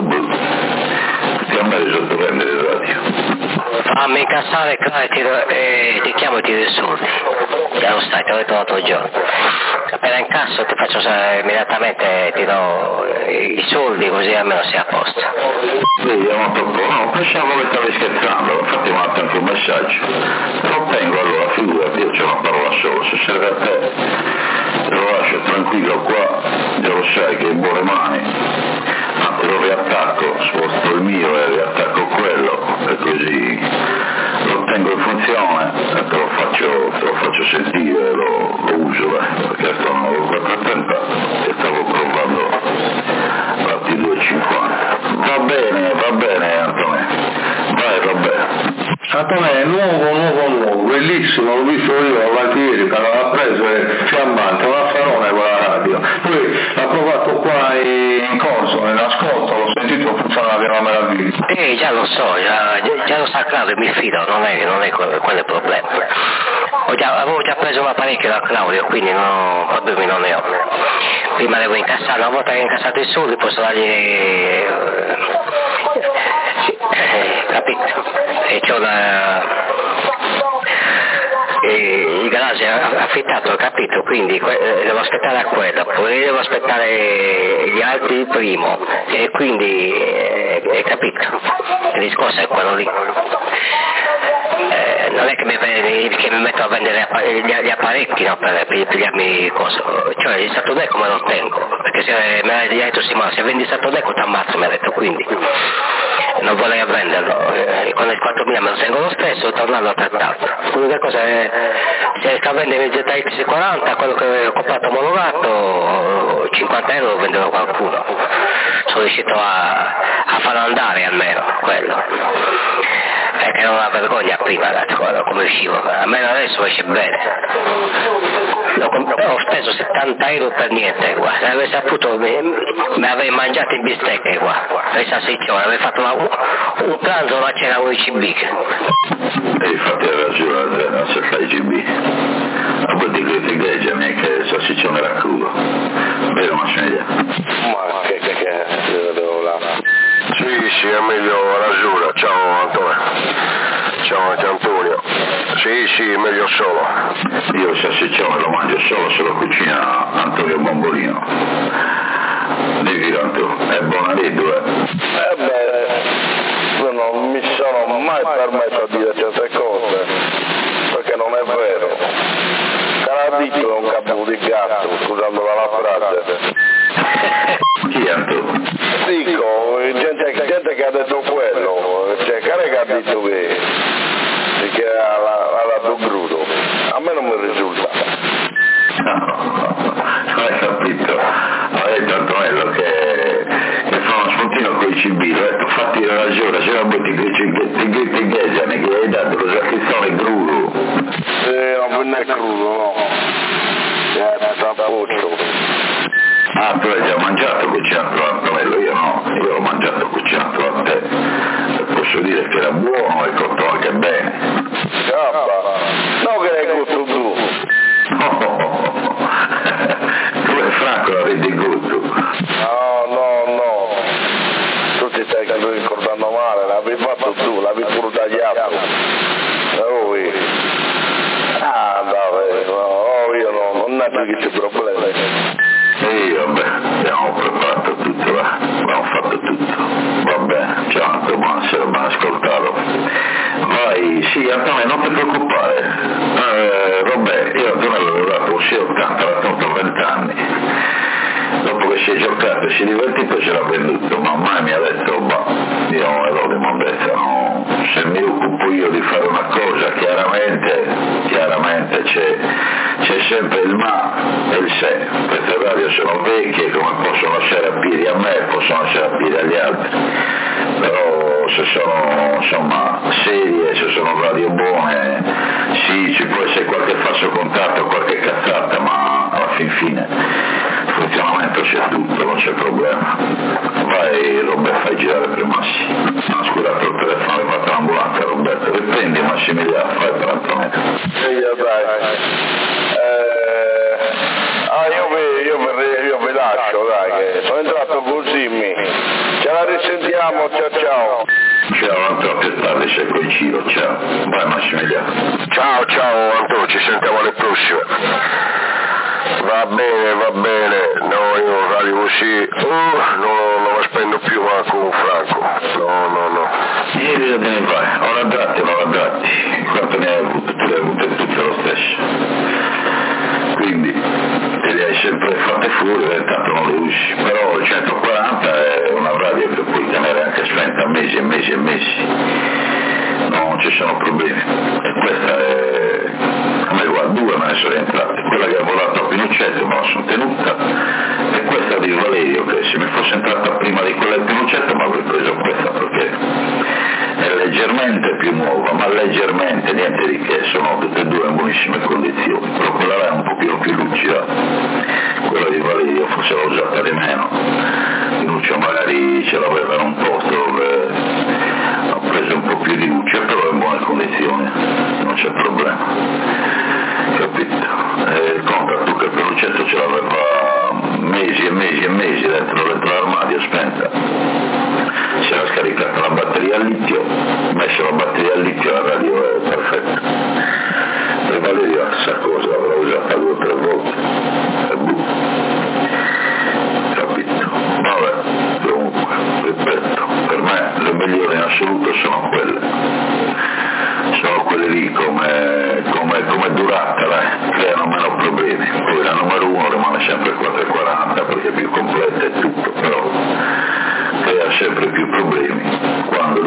tutti a me risolto vendere il radio. Fammi incassare qua e ti, e ti chiamo e ti do i soldi. Ya lo sai, te l'ho detto l'altro giorno. Appena incasso ti faccio immediatamente, ti do i soldi così almeno sei a posto. Sì, è molto buono, no, pensavo che stavi scherzando, infatti mi ha dato anche un messaggio. Lo tengo allora, figurati, io c'ho una parola sola, se serve a te, te lo lascio tranquillo qua, già lo sai che è in buone mani. Anzi lo riattacco, sposto il mio e riattacco quello, e così lo tengo in funzione e te lo faccio, te lo faccio sentire, lo, lo uso, beh, perché sono quattrocentotrenta e stavo provando la T duecentocinquanta. Va bene, va bene Antonio, vai Roberto. Antonio è nuovo, nuovo, nuovo, bellissimo, l'ho visto io avanti ieri, quando l'ha preso è fiammante, un affarone quella radio. Poi l'ha provato qua in corso, nell'ascolto, l'ho sentito funzionare una meraviglia. Eh, già lo so, già, già, già lo sa Claudio, mi fido, non è, non è quello, quello il problema. Ho già, avevo già preso un apparecchio da Claudio, quindi no, problemi non ne ho. Prima devo incassare, una volta che ho incassato i soldi posso dargli... Eh, eh, capito? E c'ho la... E il garage affittato, capito? Quindi eh, devo aspettare a quello, poi devo aspettare gli altri il primo, e quindi eh, capito? Il discorso è quello lì. Eh, non è che mi, che mi metto a vendere gli, gli apparecchi, no, per pigliarmi cosa, cioè il Satodeco me lo tengo, perché se me l'hai detto sì, ma se vendi Satodeco ti ammazzo, mi ha detto, quindi non voleva venderlo, e con il quattromila me lo tengo lo stesso e tornarlo a trattato. L'unica cosa è se riesco a vendere il Z X quaranta, quello che ho comprato omologato, cinquanta euro lo venderò a qualcuno, sono riuscito a, a farlo andare almeno quello, perché era una vergogna prima come uscivo, almeno adesso esce bene. L'ho comp- ho speso settanta euro per niente qua, se avessi saputo mi, mi avrei mangiato in bistecche qua, le salsiccione, avrei fatto una, un pranzo, una cena con i C B. E infatti hai ragione, non si fa i C B. A voi di criticeggiami che il salsiccione era crudo, vero Massimiliano? Ma che che che devo là? Sì, sì, è meglio, ha ragione, ciao Antonio. Ciao anche Antonio. Sì, sì, meglio solo. Io il salsiccione lo mangio solo se lo cucina Antonio Bombolino. Devi tanto, è buona lì due. Eh beh, non mi sono mai permesso di dire certe cose, perché non è vero. Caradito è un capo di gatto, scusando la frase. Chi è Antonio? Dico, gente, gente che ha detto quello, cioè care che ha detto che, che ha dato crudo, a me non mi risulta. No, non hai capito, ho detto Antonello che, che fa uno spuntino con i C B, ho detto fatti ragione, c'era un po' di criticeggiami che hai dato lo salsiccione crudo. Sì, non è crudo, no, è tapoccio. Ah, tu hai già mangiato cucinato Antonello, io no, io l'ho mangiato cucinato a te. Posso dire che era buono e cotto anche bene. Cappa, no che hai gusto tu. Oh, tu e Franco avete gusto. No, no, no. Tu ti stai ricordando male, l'avevi fatto tu, l'avevi pure tagliato. Oh, io. Ah, vabbè, no, io no, non ho più che problemi. E vabbè, abbiamo preparato tutto, va, abbiamo fatto tutto, va bene, ciao Antonio, buonasera, ben ascoltato. Vai, sì Antonio, non ti preoccupare, eh, vabbè, io Antonio avevo dato un C ottanta, l'ha tenuto venti anni, dopo che si è giocato e si è divertito ce l'ha venduto, ma mai mi ha detto, bah, io Elode mi ha detto, no, se mi occupo io di fare una cosa, chiaramente, chiaramente c'è, c'è sempre il ma e il se, queste radio sono vecchie come possono lasciare a piedi a me, possono lasciare a piedi agli altri, però se sono insomma serie, se sono radio buone, sì, ci può essere qualche falso contatto, qualche cazzata, ma alla fin fine il funzionamento c'è tutto, non c'è problema. Vai Roberto, fai girare per Massi. Ha scusato il telefono, hai fatto l'ambulanza Roberto, riprendi Massimiliano, fai per Antonio. Sì, dai. Eh, ah, io vi, io, vi, io vi lascio, dai, che sono entrato così, mi. Ce la risentiamo, ciao ciao. Ciao Antonio, più tardi sei con Ciro, ciao. Vai Massimiliano. Ciao, ciao Antonio, ci sentiamo alle prossime. Va bene, va bene, no, io radio così, uh, no, non la spendo più manco un franco, no, no, no. Ieri te ne vai, ho raddratti, ho raddratti, quanto ne hai avuto? Tu le hai avute tutte lo stesso. Quindi te le hai sempre fatte fuori e tanto non le usi, però il centoquaranta è una radio che puoi tenere anche spenta mesi e mesi e mesi, non ci sono problemi, e questa è, a me guarda, due me ne sono entrate, quella che ha volato a Pinochetto me la sono tenuta, e questa di Valerio, che se mi fosse entrata prima di quella di Pinochetto mi avrei preso questa, perché è leggermente più nuova, ma leggermente, niente di che, sono tutte e due in buonissime condizioni, però quella là è un pochino più lucida, quella di Valerio forse l'ho usata di meno, Lucio magari ce l'aveva in un posto dove ho preso un po' più di luce, però è in buone condizioni, non c'è problema, capito? E conta tu che per Lucetto ce l'aveva mesi e mesi e mesi dentro, dentro l'armadio spenta, si era scaricata la batteria al litio, messo la batteria al litio, la radio è perfetta, e Valerio la stessa cosa, l'avrà usata due o tre volte, e buh, capito? Vabbè, comunque, ripeto, per me le migliori in assoluto sono quelle, sono quelle lì come, come, come durata, dai, creano meno problemi, poi la numero uno rimane sempre quattrocentoquaranta perché è più completa e tutto, però crea sempre più problemi quando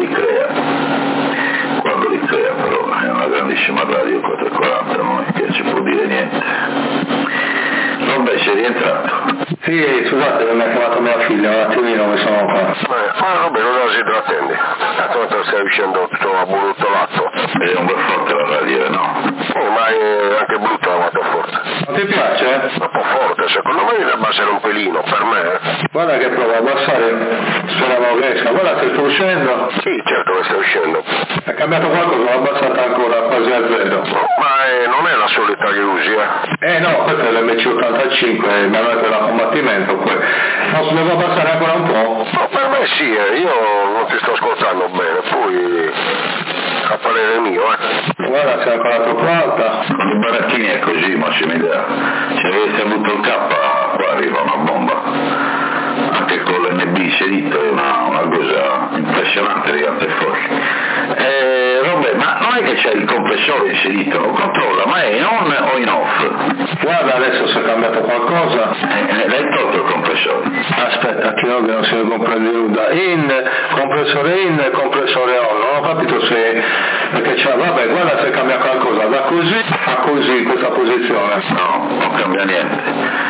rientrato? Sì, scusate, mi ha chiamato mia figlia, un attimino mi sono qua. Ma vabbè, non si trattendi. A tanto stai dicendo tutto abburuttolato. È un bel forte la radio, no? Oh, ma è anche brutta la moto forte. Non ti piace? Un po' forte, secondo me deve abbassare un pelino, per me. Guarda che prova a abbassare, speriamo che esca. Guarda che sto uscendo. Sì, certo che stai uscendo. È cambiato qualcosa, l'ho abbassata ancora quasi a zero. Ma eh, non è la solita che usi, eh? Eh no, questa è l'M C ottantacinque, mi avete da combattimento poi. Posso devo abbassare ancora un po'? No, per me sì, eh. Io non ti sto ascoltando bene, poi a parere mio, eh. Guarda, sei ancora troppo alta. Con i baracchini è così, Massimiliano. Se avessi avuto il K, qua arriva una bomba. Anche con l'N B inserito è una, una cosa impressionante, ragazzi, fuori. Eh, Robè, ma non è che c'è il compressore inserito, lo controlla, ma è in on o in off? Guarda, adesso si è cambiato qualcosa. Eh, l'hai tolto il compressore? Aspetta, che oggi non si comprende nulla. In, compressore in, compressore on, non ho capito se... perché c'è, vabbè, guarda se cambia qualcosa, da così a così questa posizione. No, non cambia niente.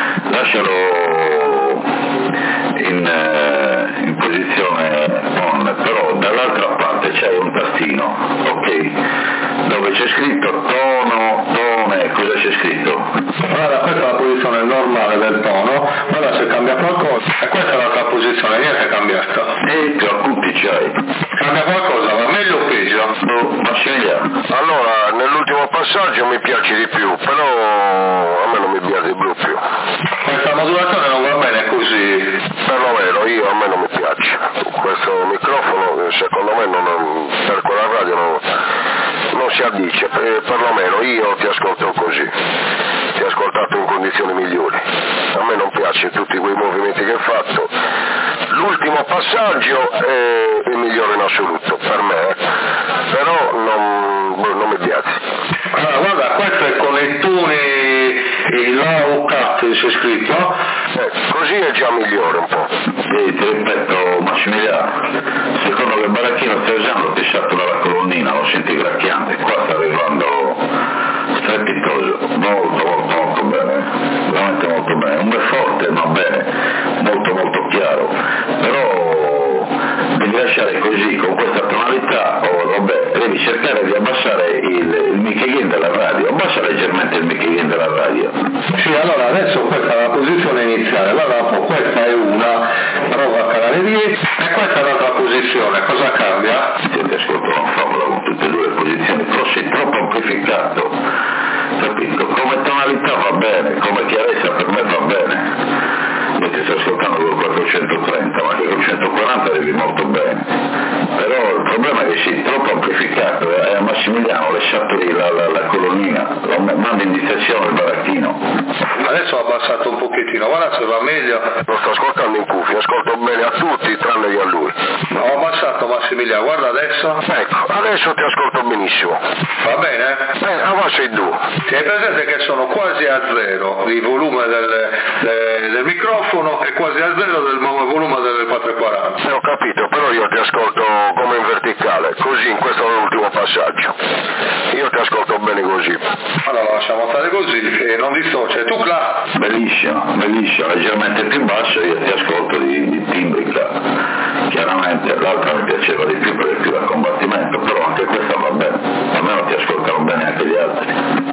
Lascialo in, eh, in posizione on, però dall'altra parte c'è un tastino, ok? Dove c'è scritto tono, tone, cosa c'è scritto? Guarda, questa è la posizione normale del tono, guarda se cambia qualcosa, e questa è l'altra posizione, niente è cambiata. E più appunti c'hai. Cambia qualcosa, va meglio o peggio? No, ma scegliamo. Allora, nell'ultimo passaggio mi piace di più, però a me non mi piace più. Questa modulazione non va bene così. Perlomeno io a me non mi piace. Questo microfono secondo me non, per quella radio non, non si addice, eh, perlomeno io ti ascolto così. Ti ho ascoltato in condizioni migliori. A me non piace tutti quei movimenti che hai fatto. L'ultimo passaggio è il migliore in assoluto per me, però non, non mi piace. Allora, guarda, questo è con i toni, il low cut c'è scritto. Eh, così è già migliore un po'. Sì, ti ripeto, Massimiliano, secondo che baracchino stai usando ti satura la colonnina, lo senti gracchiante, qua sta arrivando strepitoso, molto molto molto bene, veramente molto bene, un bel forte va bene, molto molto chiaro, però devi lasciare così, con questa tonalità, o oh, vabbè, devi cercare di abbassare il, il mic gain della radio, abbassa leggermente il mic gain della radio. Sì, allora adesso questa è la posizione iniziale, guarda un po', questa è una, prova a canale dieci, e questa è l'altra posizione, cosa cambia? Se ti ascolto una favola con tutte e due le posizioni, però sei troppo amplificato, capito? Come tonalità va bene, come chiarezza per me va bene. Io ti sto ascoltando con quattrocentotrenta, ma che con centoquaranta arrivi molto bene. Però il problema è che sei troppo amplificato, e a Massimiliano le saturi la, la, la colonnina, lo manda in distrazione il baracchino. Adesso ho abbassato un pochettino, guarda se va meglio. Lo sto ascoltando in cuffia, ascolto bene a tutti tranne che a lui. Ho abbassato Massimiliano, guarda adesso. Ecco, adesso ti ascolto benissimo. Va bene? Eh, avanza in due. Ti hai presente che sono quasi a zero il volume del, del, del microfono e quasi a zero del volume del quattrocentoquaranta. Eh, ho capito, però io ti ascolto come in verticale, così in questo è l'ultimo passaggio. Io ti ascolto bene così. Allora lasciamo stare così e non dissocia. Tu là? Bellissimo, bellissimo, leggermente più basso, io ti ascolto di, di timbrica. Chiaramente l'altra mi piaceva di più perché è più da combattimento, però anche questa va bene, almeno ti ascoltano bene anche gli altri.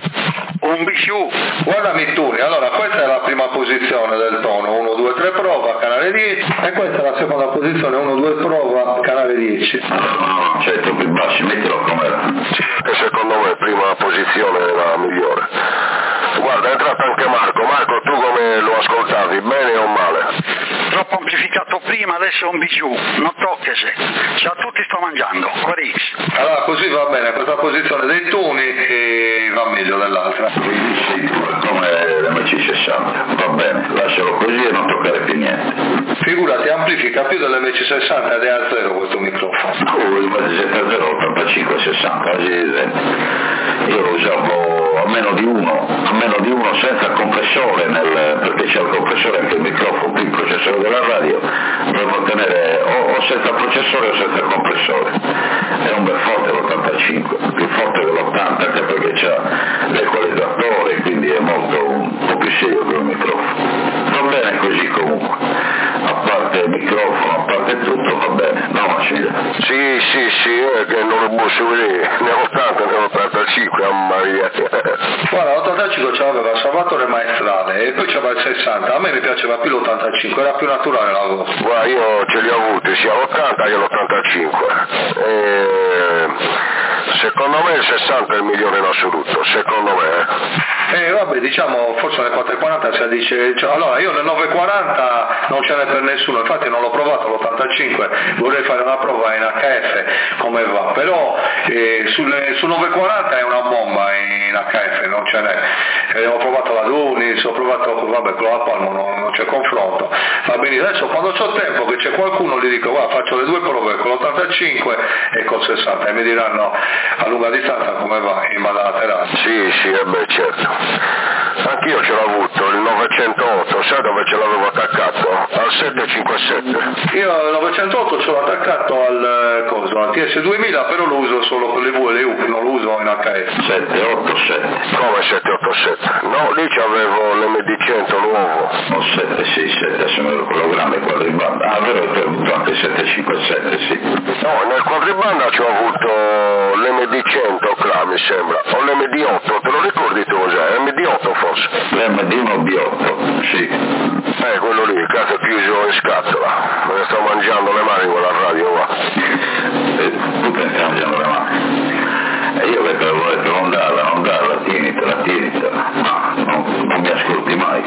Un biciù. Guarda Mittuni, allora questa è la prima posizione del tono, uno due tre prova, canale dieci, e questa è la seconda posizione, uno due prova, canale dieci. No, no, no, c'è troppi bassi, mettilo com'era. E secondo me prima posizione è la migliore. Guarda, è entrato anche Marco. Marco, tu come lo ascoltavi, bene o male? Troppo amplificato prima, adesso è un biciù, non tocchese. Già tutti sto mangiando, Quarix. Allora così va bene, questa posizione dei toni e va meglio dell'altra. Come l'M C sessanta, va bene, lascialo così e non toccare più niente. Figurati, amplifica più dell'M C sessanta ed è a zero questo microfono. Oh, il sette zero ottantacinque sessanta, io lo usavo a meno di uno, a meno di uno senza compressore, nel, perché c'è il compressore anche il microfono, qui il processore della radio, devo tenere o, o senza processore o senza compressore. È un bel forte l'ottantacinque, più forte dell'ottanta, anche perché c'ha l'equalizzatore, quindi è molto un po' più serio che il microfono. microfono, a parte tutto, va bene, no Massimiliano? Sì, sì, sì, è che non lo posso vedere, ne ho ottanta, ne ho ottantacinque, mamma mia. Guarda, l'ottantacinque c'aveva Salvatore Maestrale e poi c'aveva il sessanta, a me mi piaceva più l'ottantacinque, era più naturale la voce. Guarda, io ce li ho avuti sia l'ottanta che l'ottantacinque. E... secondo me il sessanta è il migliore in assoluto, secondo me. Eh vabbè, diciamo, forse nel quattrocentoquaranta si dice, cioè, allora io nel novecentoquaranta non ce n'è per nessuno, infatti non l'ho provato l'ottantacinque, vorrei fare una prova in H F come va, però eh, sul, sul novecentoquaranta è una bomba in H F, non ce n'è. Eh, ho provato la Dunis, ho provato, vabbè, con la Palma non, non c'è confronto, va bene, adesso quando c'ho tempo che c'è qualcuno gli dico guarda faccio le due prove con l'ottantacinque e col sessanta e mi diranno a lunga distanza come va in banda laterale. Sì, sì, eh beh, certo. Anch'io ce l'ho avuto, il novecentootto, sai dove ce l'avevo attaccato? Al settecentocinquantasette. Io il novecentootto ce l'ho attaccato al coso, al T S duemila, però lo uso solo per le V e le U, non lo uso in H F. settecentoottantasette. Come settecentoottantasette? No, lì c'avevo l'M D cento nuovo. No, settecentosessantasette, sono quello grande quadribanda. Ah, vero, tu hai avuto anche settecentocinquantasette, sì. No, nel quadribanda ci ho avuto l'M D cento, là, mi sembra. O l'M D otto, te lo ricordi tu cos'è? M D otto forse? L'M D uno B otto, sì. Eh, quello lì, il cazzo chiuso in scatola. Me ne sto mangiando le mani con la radio qua. E tu te ne stai mangiando le mani. E io che te l'avevo detto, non darla, non darla, tienitela, tienitela. Ma non, non mi ascolti mai,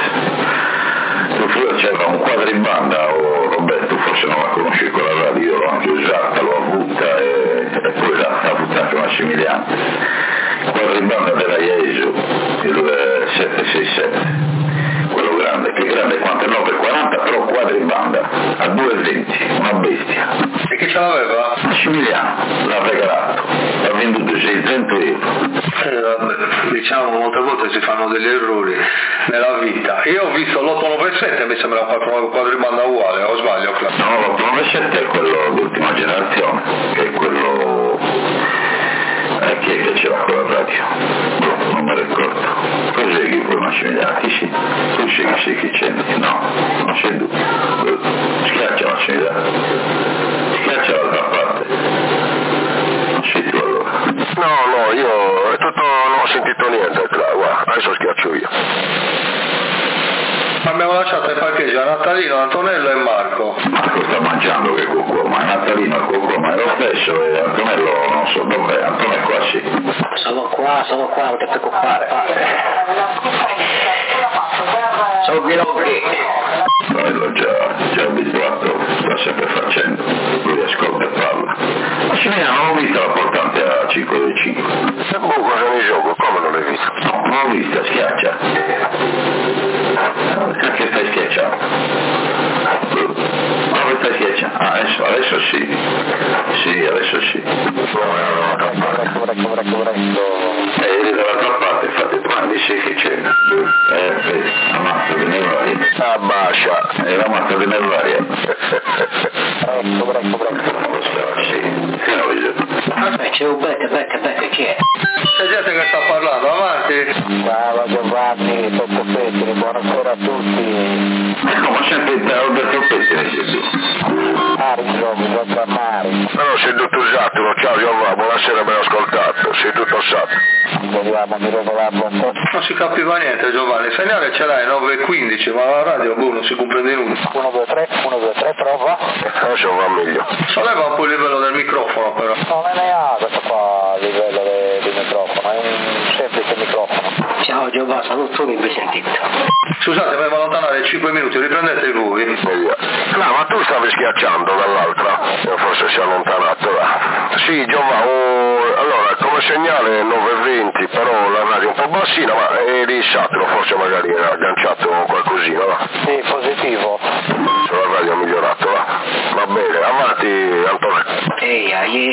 cazzo. Tu prima c'era un quadribanda, o Roberto, forse non la conosci quella radio, io l'ho anche usata, l'ho avuta e, e poi l'ha avuta anche Massimiliano. Il quadribanda della Iesu, il settecentosessantasette. Quello grande, più grande quanto il novecentoquaranta, però quadribanda, a due venti, una bestia. E chi ce l'aveva? Massimiliano, l'ha regalato, l'ha venduto seicento euro. Eh, vabbè, diciamo, molte volte si fanno degli errori nella vita. Io ho visto l'ottocentonovantasette, mi sembra un quadribanda uguale, o sbaglio? No, l'ottocentonovantasette è quello d'ultima generazione, che è quello... Eh, chi è che ce l'ha con la radio? Non me lo ricordo. Poi segui poi Massimiliano, chi sì? Tu segui sì chi c'è? No, non c'è dubbio. Schiaccia Massimiliano. Schiaccia l'altra parte. Non sei tu allora. No, no, io è tutto, non ho sentito niente, guarda, adesso schiaccio io. Abbiamo lasciato in parcheggio a Natalino, Antonello e Marco. Marco sta mangiando che cucco, ma Natalino il cucco, ma è lo stesso e Antonello non so dov'è, Antonello è qua sì. Sono qua, sono qua, non ti preoccupare. Sono Ghiroghi. Antonello già, già abituato, sta sempre facendo, lui ascolta e parla. Massimiliano non ho visto la portante a cinque dei cinque. E boh, cosa ne gioco? Come non l'hai visto? No, non l'ho vista, schiaccia. Perché stai schiacciando? Dove stai schiacciando? Ah, adesso, adesso sì. Sì, adesso sì. E eri dall'altra parte, infatti, ma dici che c'è. Eh, vedi, la mazza di nervaria. Ah, bascia. È la mazza di nervaria. Bravo, bravo, bravo. Sì, sì, lo vedo. Aspetta, c'è un becca, becca, becca, chi è? C'è gente che sta parlando, avanti. Ciao Giovanni, Tocco Pettine, buonasera a tutti. Ecco, ma sempre il Roberto Pettine sei tu. Mario, mi vuoi a Mario? No, sei tutto usato, ciao Giovanni, buonasera, ben ascoltato, sei tutto usato. Speriamo di regolarlo un po'. Non si capiva niente Giovanni, il segnale ce l'hai nove e quindici, ma la radio boh, non si comprende nulla. uno, due, tre, uno, due, tre, prova. Adesso va meglio. Solleva un po' il livello del microfono però. Non è ne ha questo qua a livello del microfono, è un semplice microfono. Ciao Giovanni, saluto, mi sentito. Scusate, devo allontanare cinque minuti, riprendete voi. No, ma tu stavi schiacciando dall'altra, forse si è allontanato là. Sì, Giovanni, oh, allora come segnale nove e venti, però la radio è un po' bassina, ma è lì saturo, forse magari era agganciato qualcosina là. Sì, positivo. Se la radio ha migliorato là. Va bene, avanti Antonello. Ehi,